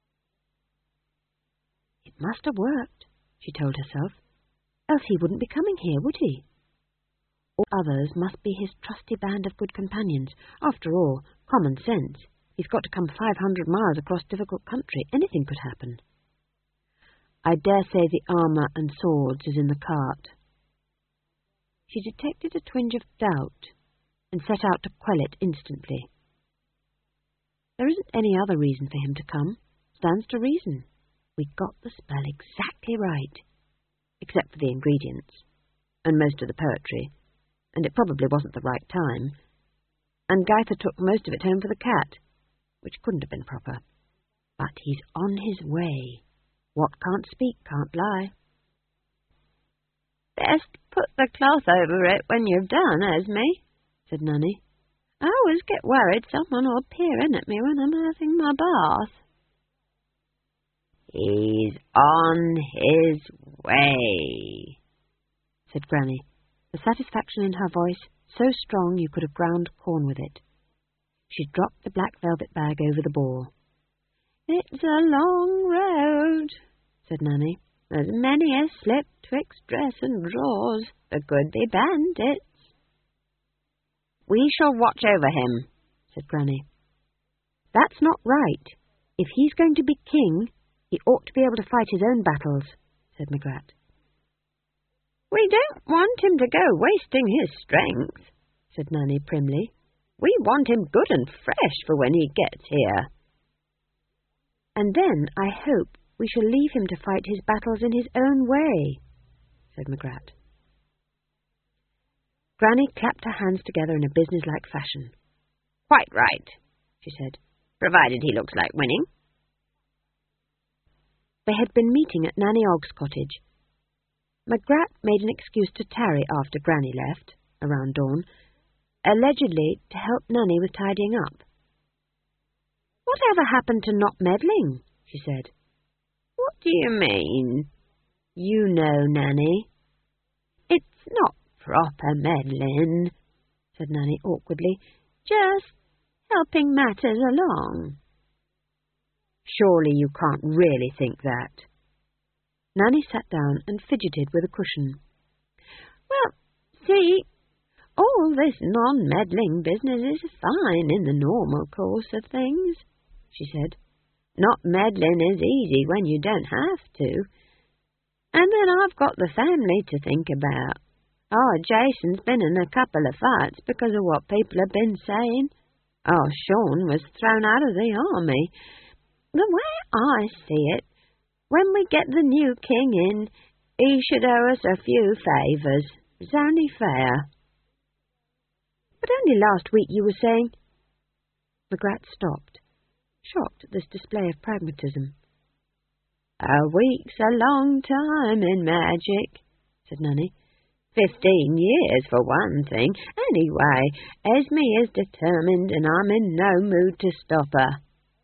It must have worked, she told herself, else he wouldn't be coming here, would he? all others must be his trusty band of good companions. After all, common sense. He's got to come 500 miles across difficult country. Anything could happen. I dare say the armour and swords is in the cart. She detected a twinge of doubt and set out to quell it instantly. There isn't any other reason for him to come. Stands to reason. We got the spell exactly right, except for the ingredients, and most of the poetry, and it probably wasn't the right time, and Gaither took most of it home for the cat, which couldn't have been proper. But he's on his way. What can't speak can't lie. Best put the cloth over it when you've done, Esme, said Nanny. I always get worried someone will peer in at me when I'm having my bath. He's on his way, said Granny, the satisfaction in her voice so strong you could have ground corn with it. She dropped the black velvet bag over the ball. It's a long road, said Nanny. There's many a slip twixt dress and drawers. There could be bandits. We shall watch over him, said Granny. That's not right. If he's going to be king, he ought to be able to fight his own battles, said Magrat. We don't want him to go wasting his strength, said Nanny primly. We want him good and fresh for when he gets here. And then, I hope, we shall leave him to fight his battles in his own way, said Magrat. Granny clapped her hands together in a businesslike fashion. Quite right, she said, provided he looks like winning. They had been meeting at Nanny Ogg's cottage. Magrat made an excuse to tarry after Granny left, around dawn, allegedly to help Nanny with tidying up. Whatever happened to not meddling? She said. What do you mean? You know, Nanny. It's not proper meddling, said Nanny awkwardly. Just helping matters along. Surely you can't really think that. Nanny sat down and fidgeted with a cushion. Well, see, all this non-meddling business is fine in the normal course of things, she said. Not meddling is easy when you don't have to. And then I've got the family to think about. Oh, Jason's been in a couple of fights because of what people have been saying. Oh, Sean was thrown out of the army. The way I see it, when we get the new king in, he should owe us a few favours. It's only fair. But only last week you were saying... Magrat stopped, shocked at this display of pragmatism. A week's a long time in magic, said Nanny. 15 years for one thing. Anyway, Esme is determined and I'm in no mood to stop her.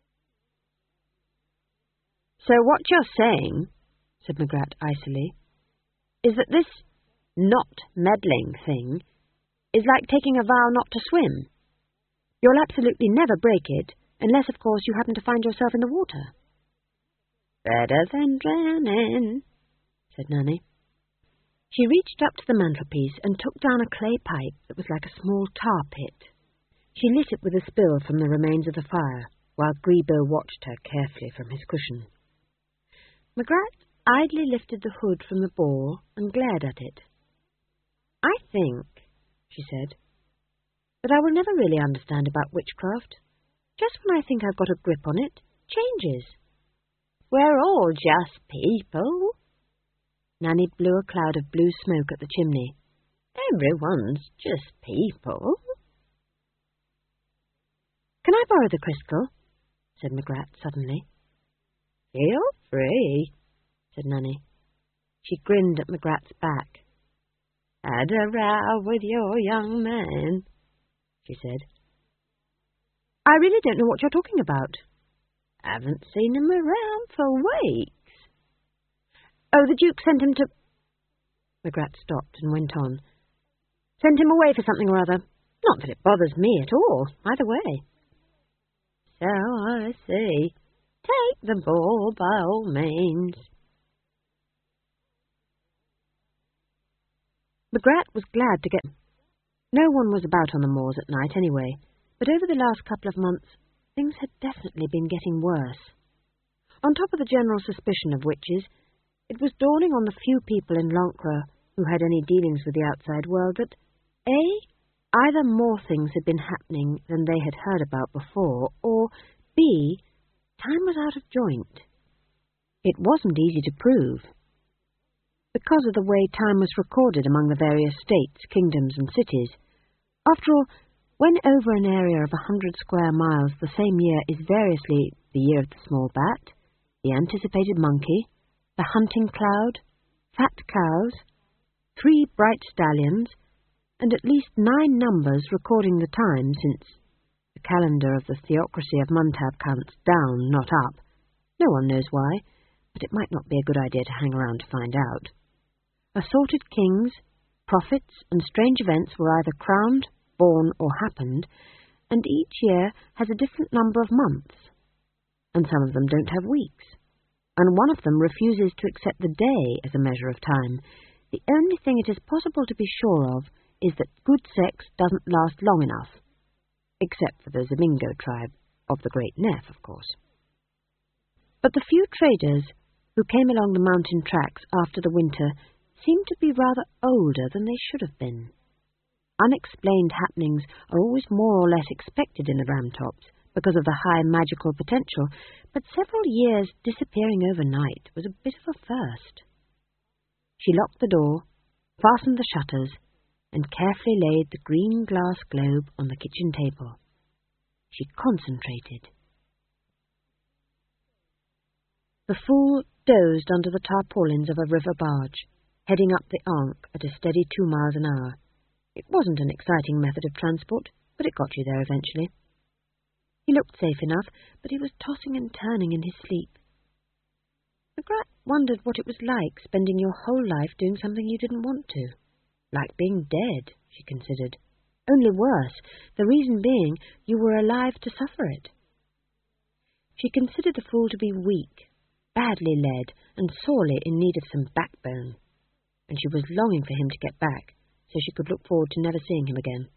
So what you're saying, said Magrat icily, is that this not meddling thing is like taking a vow not to swim. You'll absolutely never break it, unless, of course, you happen to find yourself in the water. Better than drowning, said Nanny. She reached up to the mantelpiece and took down a clay pipe that was like a small tar pit. She lit it with a spill from the remains of the fire, while Grebo watched her carefully from his cushion. Magrat idly lifted the hood from the ball and glared at it. I think, she said, that I will never really understand about witchcraft. Just when I think I've got a grip on it, changes. We're all just people. Nanny blew a cloud of blue smoke at the chimney. Everyone's just people. Can I borrow the crystal? Said Magrat suddenly. Feel free, said Nanny. She grinned at Magrat's back. Had a row with your young man, she said. I really don't know what you're talking about. Haven't seen him around for weeks. Oh, the Duke sent him to... Magrat stopped and went on. Sent him away for something or other. Not that it bothers me at all, either way. So I see. Take the ball by all means. Magrat was glad to get... No one was about on the moors at night anyway, but over the last couple of months things had definitely been getting worse. On top of the general suspicion of witches, it was dawning on the few people in Lancre who had any dealings with the outside world that A, either more things had been happening than they had heard about before, or B, time was out of joint. It wasn't easy to prove. Because of the way time was recorded among the various states, kingdoms and cities. After all, when over an area of 100 square miles the same year is variously the year of the small bat, the anticipated monkey, the hunting cloud, fat cows, 3 bright stallions, and at least 9 numbers recording the time since the calendar of the theocracy of Muntab counts down, not up. No one knows why, but it might not be a good idea to hang around to find out. Assorted kings, prophets, and strange events were either crowned, born, or happened, and each year has a different number of months, and some of them don't have weeks, and one of them refuses to accept the day as a measure of time. The only thing it is possible to be sure of is that good sex doesn't last long enough, except for the Zamingo tribe of the Great Neff, of course. But the few traders who came along the mountain tracks after the winter seemed to be rather older than they should have been. Unexplained happenings are always more or less expected in the Ramtops because of the high magical potential, but several years disappearing overnight was a bit of a first. She locked the door, fastened the shutters, and carefully laid the green glass globe on the kitchen table. She concentrated. The fool dozed under the tarpaulins of a river barge, heading up the Ankh at a steady 2 miles an hour. It wasn't an exciting method of transport, but it got you there eventually. He looked safe enough, but he was tossing and turning in his sleep. Magrat wondered what it was like spending your whole life doing something you didn't want to. Like being dead, she considered. Only worse, the reason being you were alive to suffer it. She considered the fool to be weak, badly led, and sorely in need of some backbone, and she was longing for him to get back, so she could look forward to never seeing him again.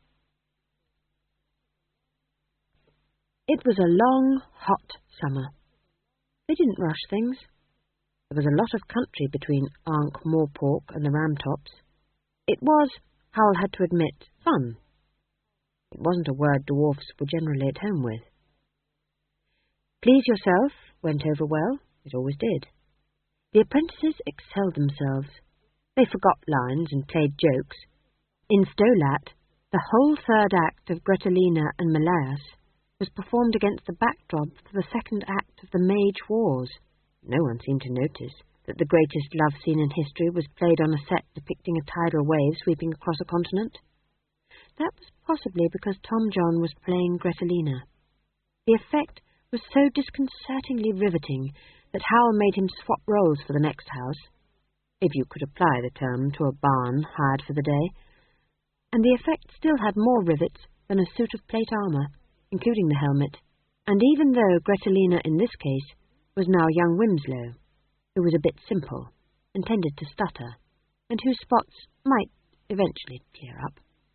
It was a long, hot summer. They didn't rush things. There was a lot of country between Ankh-Morpork and the Ramtops. It was, Howell had to admit, fun. It wasn't a word dwarfs were generally at home with. Please yourself went over well. It always did. The apprentices excelled themselves. They forgot lines and played jokes. In Stolat, the whole third act of Gretelina and Melias was performed against the backdrop for the second act of the Mage Wars. No one seemed to notice that the greatest love scene in history was played on a set depicting a tidal wave sweeping across a continent. That was possibly because Tom John was playing Gretelina. The effect was so disconcertingly riveting that Howell made him swap roles for the next house, if you could apply the term to a barn hired for the day, and the effect still had more rivets than a suit of plate armour, including the helmet, and even though Gretelina in this case was now young Wimslow, who was a bit simple, and tended to stutter, and whose spots might eventually clear up.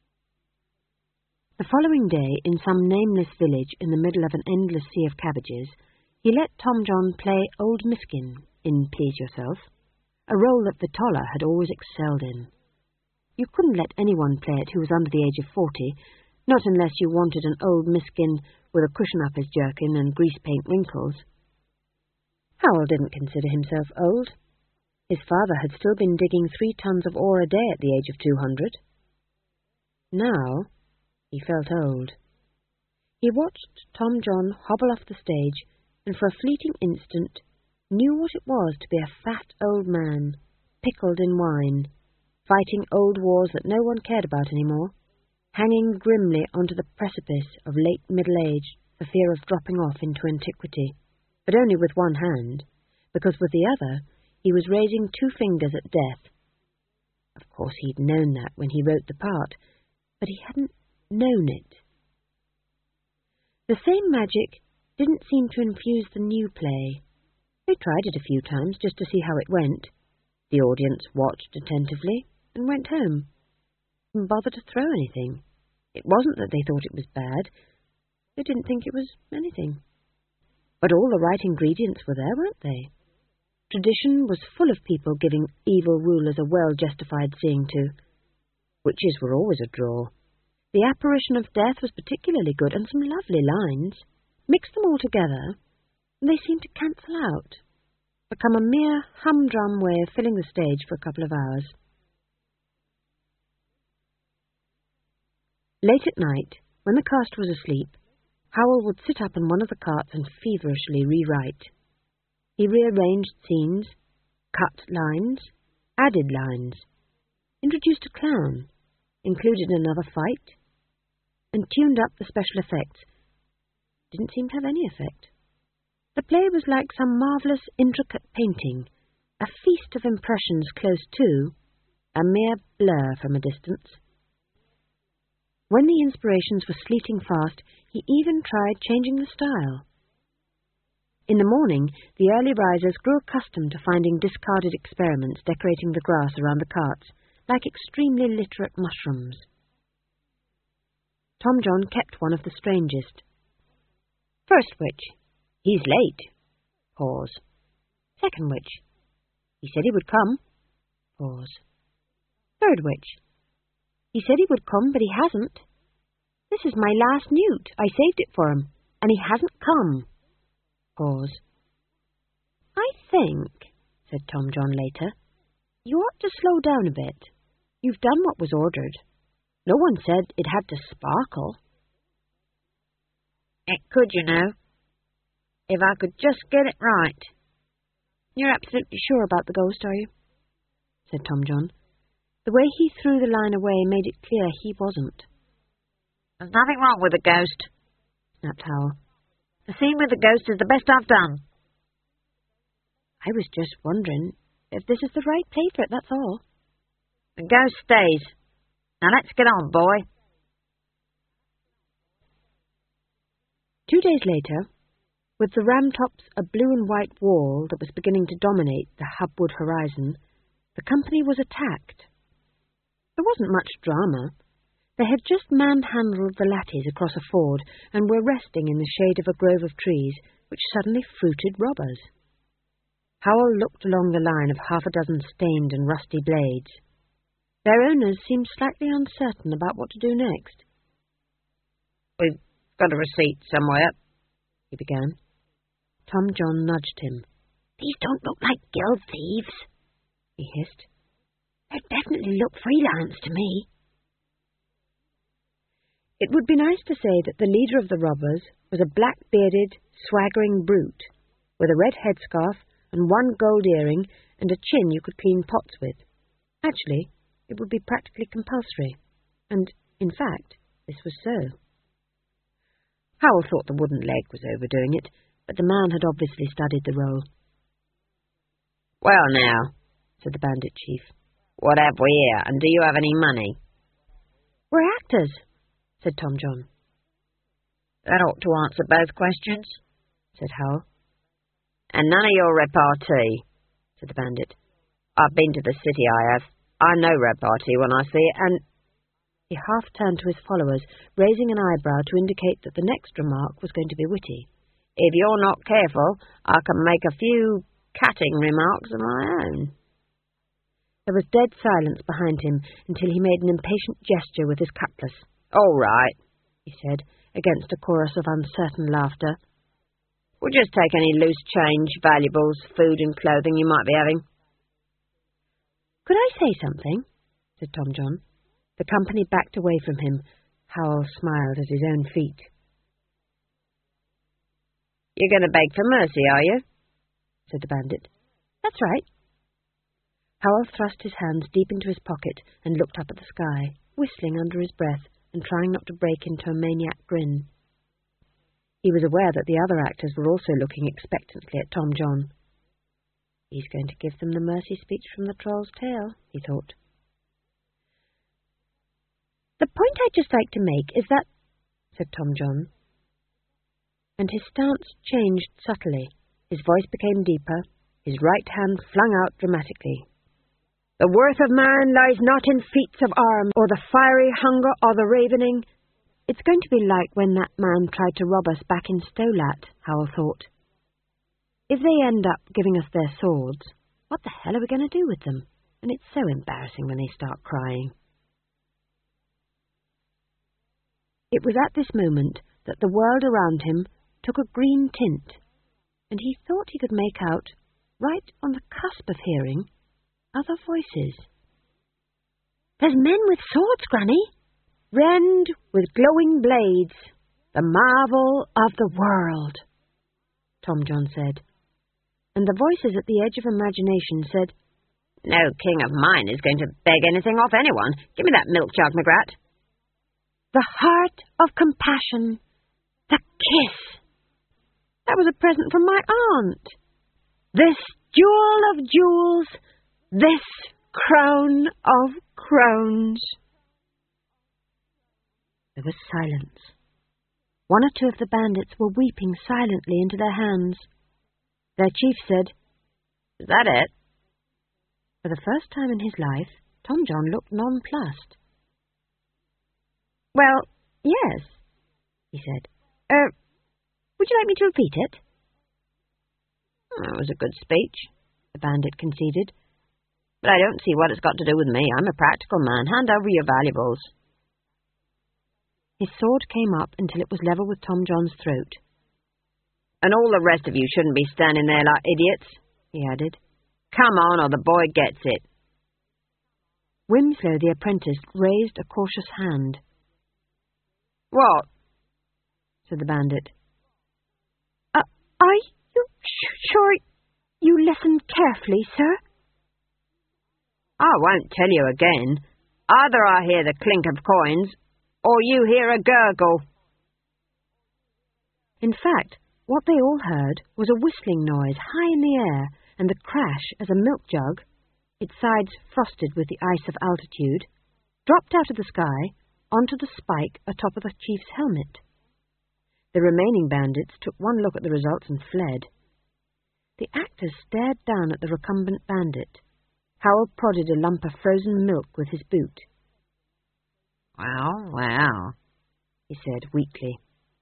The following day, in some nameless village in the middle of an endless sea of cabbages, he let Tom John play Old Miskin in Please Yourself, a role that Vitola had always excelled in. You couldn't let anyone play it who was under the age of 40, not unless you wanted an old miskin with a cushion up his jerkin and grease paint wrinkles. Howell didn't consider himself old. His father had still been digging 3 tons of ore a day at the age of 200. Now he felt old. He watched Tom John hobble off the stage, and for a fleeting instant knew what it was to be a fat old man, pickled in wine, fighting old wars that no one cared about anymore, hanging grimly onto the precipice of late middle age for fear of dropping off into antiquity, but only with one hand, because with the other he was raising 2 fingers at death. Of course he'd known that when he wrote the part, but he hadn't known it. The same magic didn't seem to infuse the new play. They tried it a few times just to see how it went. The audience watched attentively and went home. Didn't bother to throw anything. It wasn't that they thought it was bad. They didn't think it was anything. But all the right ingredients were there, weren't they? Tradition was full of people giving evil rulers a well-justified seeing to. Witches were always a draw. The apparition of death was particularly good, and some lovely lines. Mix them all together, and they seemed to cancel out, become a mere humdrum way of filling the stage for a couple of hours. Late at night, when the cast was asleep, Howell would sit up in one of the carts and feverishly rewrite. He rearranged scenes, cut lines, added lines, introduced a clown, included another fight, and tuned up the special effects. Didn't seem to have any effect. The play was like some marvellous, intricate painting, a feast of impressions close to, a mere blur from a distance. When the inspirations were sleeting fast, he even tried changing the style. In the morning, the early risers grew accustomed to finding discarded experiments decorating the grass around the carts, like extremely literate mushrooms. Tom John kept one of the strangest. First witch, he's late. Pause. Second witch, he said he would come. Pause. Third witch, he said he would come, but he hasn't. This is my last newt. I saved it for him, and he hasn't come. Pause. I think, said Tom John later, you ought to slow down a bit. You've done what was ordered. No one said it had to sparkle. It could, you know, if I could just get it right. You're absolutely sure about the ghost, are you? Said Tom John. The way he threw the line away made it clear he wasn't. There's nothing wrong with the ghost, snapped Howell. The scene with the ghost is the best I've done. I was just wondering if this is the right play for it, that's all. The ghost stays. Now let's get on, boy. 2 days later, with the Ramtops a blue and white wall that was beginning to dominate the Hubwood horizon, the company was attacked. There wasn't much drama. They had just manhandled the latties across a ford and were resting in the shade of a grove of trees which suddenly fruited robbers. Howell looked along the line of half a dozen stained and rusty blades. Their owners seemed slightly uncertain about what to do next. We've got a receipt somewhere, he began. Tom John nudged him. These don't look like guild thieves, he hissed. They definitely look freelance to me. It would be nice to say that the leader of the robbers was a black-bearded, swaggering brute, with a red headscarf and one gold earring and a chin you could clean pots with. Actually, it would be practically compulsory, and, in fact, this was so. Howell thought the wooden leg was overdoing it, but the man had obviously studied the role. Well now, said the bandit chief, what have we here, and do you have any money? We're actors, said Tom John. That ought to answer both questions, said Howell. And none of your repartee, said the bandit. I've been to the city, I have. I know repartee when I see it, and... He half turned to his followers, raising an eyebrow to indicate that the next remark was going to be witty. If you're not careful, I can make a few cutting remarks of my own. There was dead silence behind him until he made an impatient gesture with his cutlass. All right, he said, against a chorus of uncertain laughter. We'll just take any loose change, valuables, food and clothing you might be having. Could I say something? Said Tom John. The company backed away from him. Howell smiled at his own feet. You're going to beg for mercy, are you? Said the bandit. That's right. Howell thrust his hands deep into his pocket and looked up at the sky, whistling under his breath and trying not to break into a maniac grin. He was aware that the other actors were also looking expectantly at Tom John. He's going to give them the mercy speech from the Troll's Tale, he thought. The point I'd just like to make is that, said Tom John, and his stance changed subtly. His voice became deeper, his right hand flung out dramatically. The worth of man lies not in feats of arms, or the fiery hunger, or the ravening, It's going to be like when that man tried to rob us back in Stolat, Howell thought. If they end up giving us their swords, what the hell are we going to do with them? And it's so embarrassing when they start crying. It was at this moment that the world around him took a green tint, and he thought he could make out, right on the cusp of hearing, other voices. There's men with swords, Granny. Rend with glowing blades, the marvel of the world, Tom John said. And the voices at the edge of imagination said, No king of mine is going to beg anything off anyone. Give me that milk jug, McGrath. The heart of compassion, the kiss. That was a present from my aunt. This jewel of jewels, this crown of crowns. There was silence. One or two of the bandits were weeping silently into their hands. Their chief said, Is that it? For the first time in his life, Tom John looked nonplussed. Well, yes, he said. Would you like me to repeat it? That was a good speech, the bandit conceded. But I don't see what it's got to do with me. I'm a practical man. Hand over your valuables. His sword came up until it was level with Tom John's throat. And all the rest of you shouldn't be standing there like idiots, he added. Come on, or the boy gets it. Winslow, the apprentice, raised a cautious hand. What? Said the bandit. Are you sure you listened carefully, sir? I won't tell you again. Either I hear the clink of coins, or you hear a gurgle. In fact, what they all heard was a whistling noise high in the air, and the crash as a milk jug, its sides frosted with the ice of altitude, dropped out of the sky onto the spike atop of the chief's helmet. The remaining bandits took one look at the results and fled. The actors stared down at the recumbent bandit. Howell prodded a lump of frozen milk with his boot. Well, he said weakly.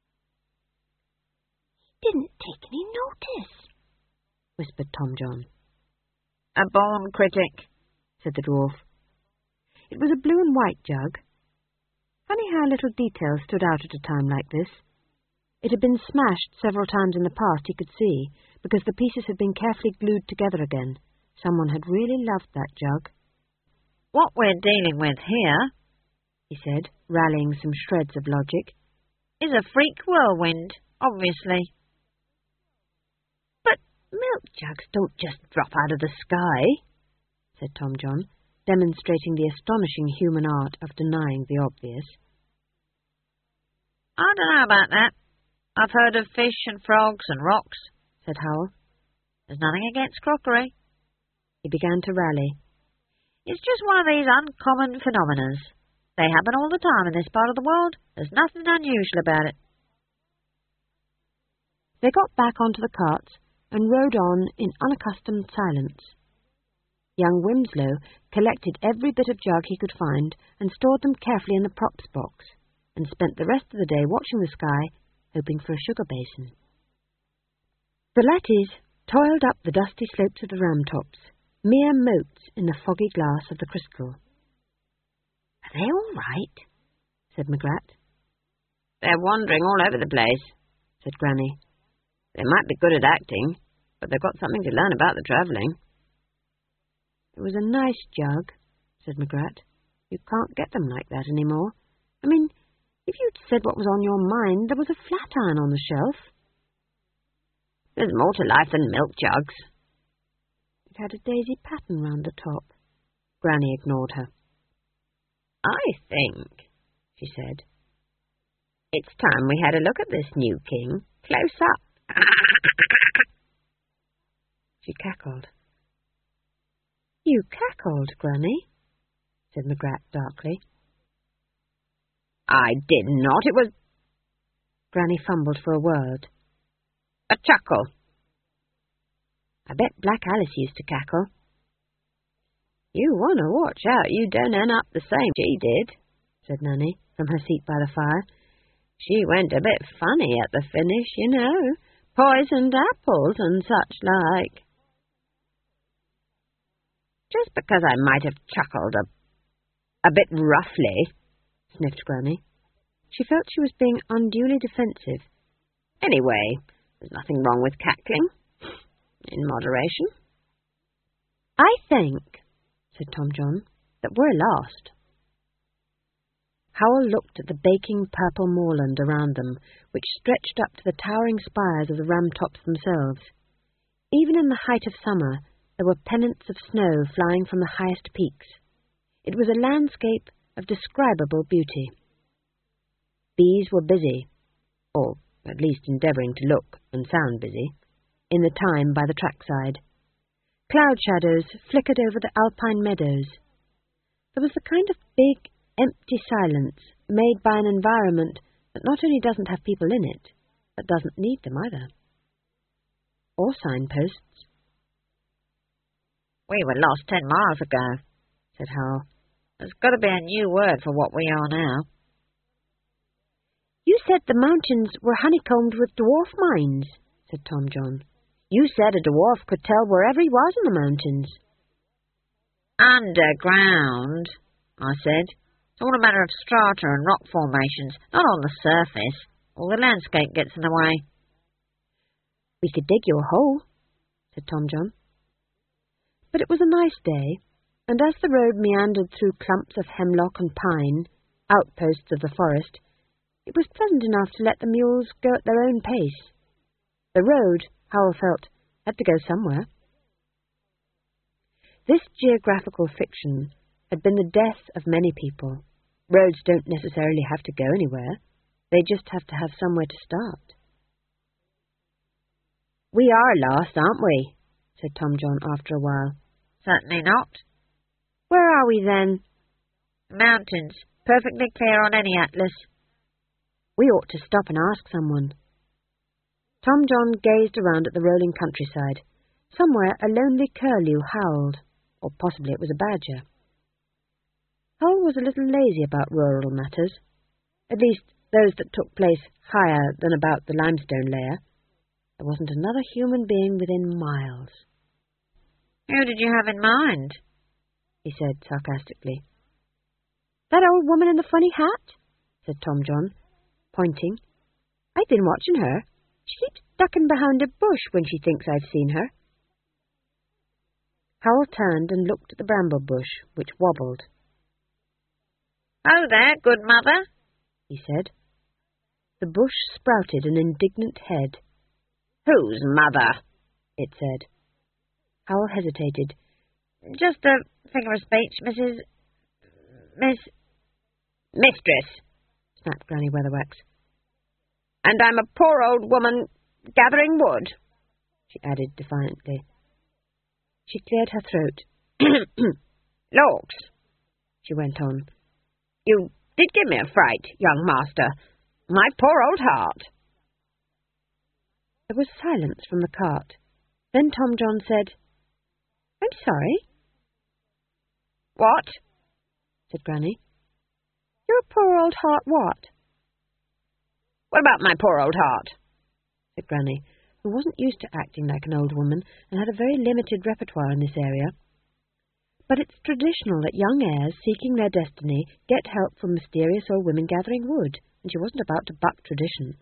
He didn't take any notice, whispered Tom John. A born critic, said the dwarf. It was a blue and white jug. Funny how little detail stood out at a time like this. It had been smashed several times in the past, he could see, because the pieces had been carefully glued together again. Someone had really loved that jug. What we're dealing with here, he said, rallying some shreds of logic, is a freak whirlwind, obviously. But milk jugs don't just drop out of the sky, said Tom John, demonstrating the astonishing human art of denying the obvious. I don't know about that. I've heard of fish and frogs and rocks, said Howell. There's nothing against crockery. He began to rally. It's just one of these uncommon phenomena. They happen all the time in this part of the world. There's nothing unusual about it. They got back onto the carts and rode on in unaccustomed silence. Young Winslow collected every bit of jug he could find and stored them carefully in the props box, and spent the rest of the day watching the sky, hoping for a sugar basin. The latties toiled up the dusty slopes of the ram tops, mere motes in the foggy glass of the crystal. Are they all right? Said McGrath. They're wandering all over the place, said Granny. They might be good at acting, but they've got something to learn about the travelling. It was a nice jug, said McGrath. You can't get them like that any more. I mean, if you'd said what was on your mind, there was a flat iron on the shelf. There's more to life than milk jugs. It had a daisy pattern round the top. Granny ignored her. I think, she said, it's time we had a look at this new king, close up. She cackled. You cackled, Granny, said McGrath darkly. I did not. It was... Granny fumbled for a word. A chuckle. I bet Black Alice used to cackle. You want to watch out you don't end up the same she did, said Nanny, from her seat by the fire. She went a bit funny at the finish, you know. Poisoned apples and such like. Just because I might have chuckled a bit roughly, sniffed Granny. She felt she was being unduly defensive. Anyway, there's nothing wrong with cackling. In moderation. I think, said Tom John, that we're lost. Howell looked at the baking purple moorland around them, which stretched up to the towering spires of the Ramtops themselves. Even in the height of summer, there were pennants of snow flying from the highest peaks. It was a landscape of describable beauty. Bees were busy, or at least endeavouring to look and sound busy, in the thyme by the trackside. Cloud shadows flickered over the alpine meadows. There was the kind of big, empty silence made by an environment that not only doesn't have people in it, but doesn't need them either. Or signposts. We were lost 10 miles ago, said Howell. There's got to be a new word for what we are now. You said the mountains were honeycombed with dwarf mines, said Tom John. You said a dwarf could tell wherever he was in the mountains. Underground, I said. It's all a matter of strata and rock formations, not on the surface, or the landscape gets in the way. We could dig you a hole, said Tom John. But it was a nice day, and as the road meandered through clumps of hemlock and pine, outposts of the forest, it was pleasant enough to let the mules go at their own pace. The road, Howell felt, had to go somewhere. This geographical fiction had been the death of many people. Roads don't necessarily have to go anywhere. They just have to have somewhere to start. We are lost, aren't we? Said Tom John after a while. Certainly not. Where are we then? Mountains, perfectly clear on any atlas. We ought to stop and ask someone. Tom John gazed around at the rolling countryside. Somewhere a lonely curlew howled, or possibly it was a badger. Howell was a little lazy about rural matters, at least those that took place higher than about the limestone layer. There wasn't another human being within miles. Who did you have in mind? He said sarcastically. That old woman in the funny hat, said Tom John, pointing. I've been watching her. She keeps ducking behind a bush when she thinks I've seen her. Howell turned and looked at the bramble bush, which wobbled. Oh there, good mother, he said. The bush sprouted an indignant head. Whose mother? It said. Howell hesitated. Just a figure of speech, Mistress, snapped Granny Weatherwax. And I'm a poor old woman gathering wood, she added defiantly. She cleared her throat. Lawks, she went on. You did give me a fright, young master. My poor old heart. There was silence from the cart. Then Tom John said, I'm sorry. What? Said Granny. Your poor old heart what? What about my poor old heart? Said Granny, who wasn't used to acting like an old woman and had a very limited repertoire in this area. But it's traditional that young heirs seeking their destiny get help from mysterious old women gathering wood, and she wasn't about to buck tradition.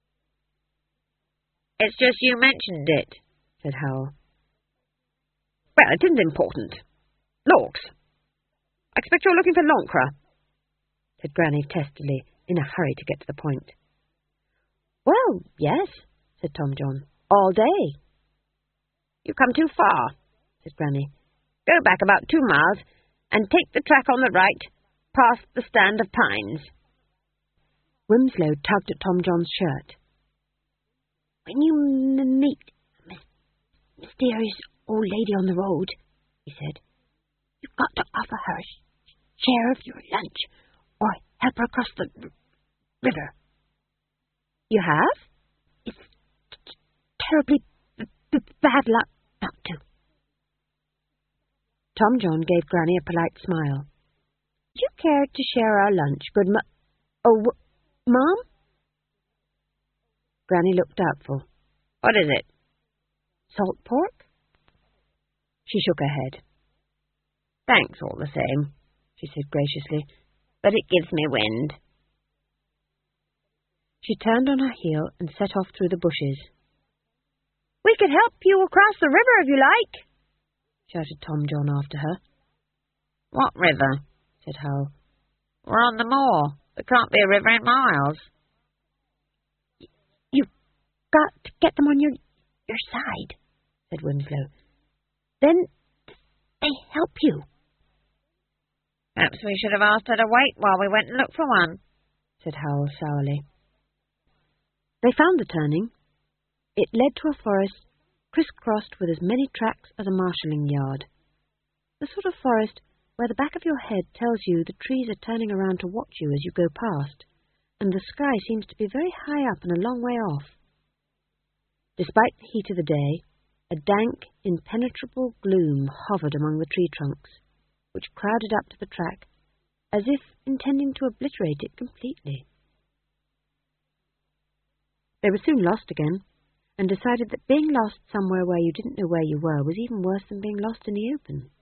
It's just you mentioned it, said Howell. Well, it isn't important. Lawks, I expect you're looking for Lonkra, said Granny testily, in a hurry to get to the point. Well, yes, said Tom John. All day. You've come too far, said Granny. Go back about 2 miles and take the track on the right, past the stand of pines. Wimslow tugged at Tom John's shirt. When you meet a mysterious old lady on the road, he said, you've got to offer her a share of your lunch or help her across the river. You have? It's terribly bad luck not to. Tom John gave Granny a polite smile. Would you care to share our lunch, good Mom? Granny looked doubtful. What is it? Salt pork? She shook her head. Thanks all the same, she said graciously, but it gives me wind. She turned on her heel and set off through the bushes. We could help you across the river if you like, shouted Tom John after her. What river? said Hal. We're on the moor. There can't be a river in miles. You've got to get them on your side, said Winslow. Then they help you. Perhaps we should have asked her to wait while we went and looked for one, said Hal sourly. They found the turning. It led to a forest criss-crossed with as many tracks as a marshalling yard. The sort of forest where the back of your head tells you the trees are turning around to watch you as you go past, and the sky seems to be very high up and a long way off. Despite the heat of the day, a dank, impenetrable gloom hovered among the tree trunks, which crowded up to the track, as if intending to obliterate it completely. They were soon lost again, and decided that being lost somewhere where you didn't know where you were was even worse than being lost in the open.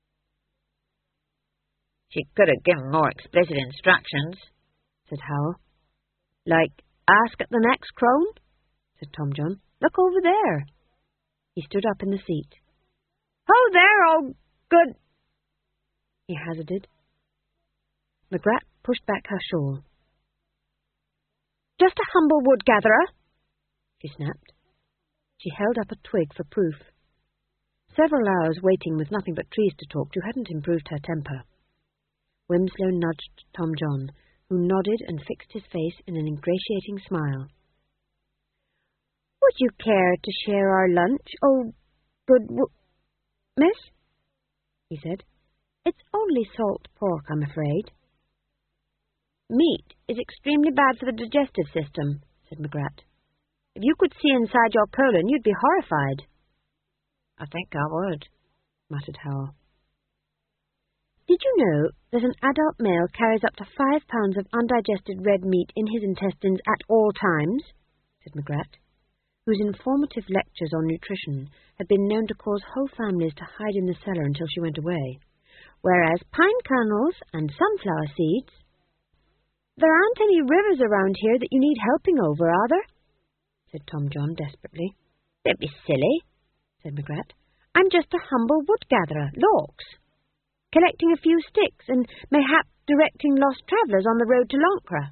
She could have given more explicit instructions, said Hal. Like, ask at the next crone? said Tom John. Look over there. He stood up in the seat. Oh, there, oh, good, he hazarded. McGrath pushed back her shawl. Just a humble wood gatherer, she snapped. She held up a twig for proof. Several hours waiting with nothing but trees to talk to hadn't improved her temper. Winslow nudged Tom John, who nodded and fixed his face in an ingratiating smile. Would you care to share our lunch, oh, good miss? he said. It's only salt pork, I'm afraid. Meat is extremely bad for the digestive system, said McGrath. If you could see inside your colon, you'd be horrified. I think I would, muttered Hal. Did you know that an adult male carries up to 5 pounds of undigested red meat in his intestines at all times? said McGrath, whose informative lectures on nutrition had been known to cause whole families to hide in the cellar until she went away, whereas pine kernels and sunflower seeds... There aren't any rivers around here that you need helping over, are there? said Tom John desperately. Don't be silly, said McGrath. I'm just a humble wood gatherer, Lawks, collecting a few sticks and mayhap directing lost travellers on the road to Loncra.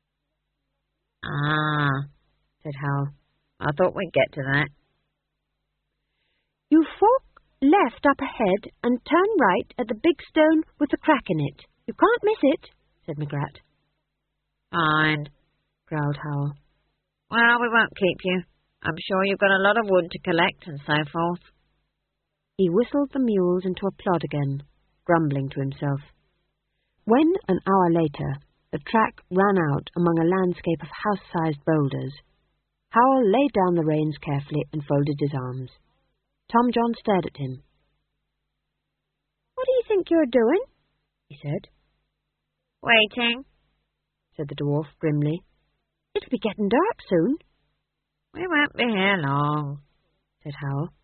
Ah, said Hal. I thought we'd get to that. You fork left up ahead and turn right at the big stone with the crack in it. You can't miss it, said McGrath. Fine, growled Hal. Well, we won't keep you. I'm sure you've got a lot of wood to collect and so forth. He whistled the mules into a plod again, grumbling to himself. When, an hour later, the track ran out among a landscape of house-sized boulders, Hal laid down the reins carefully and folded his arms. Tom John stared at him. What do you think you're doing? he said. Waiting, said the dwarf grimly. It'll be getting dark soon. We won't be here long, said Hal.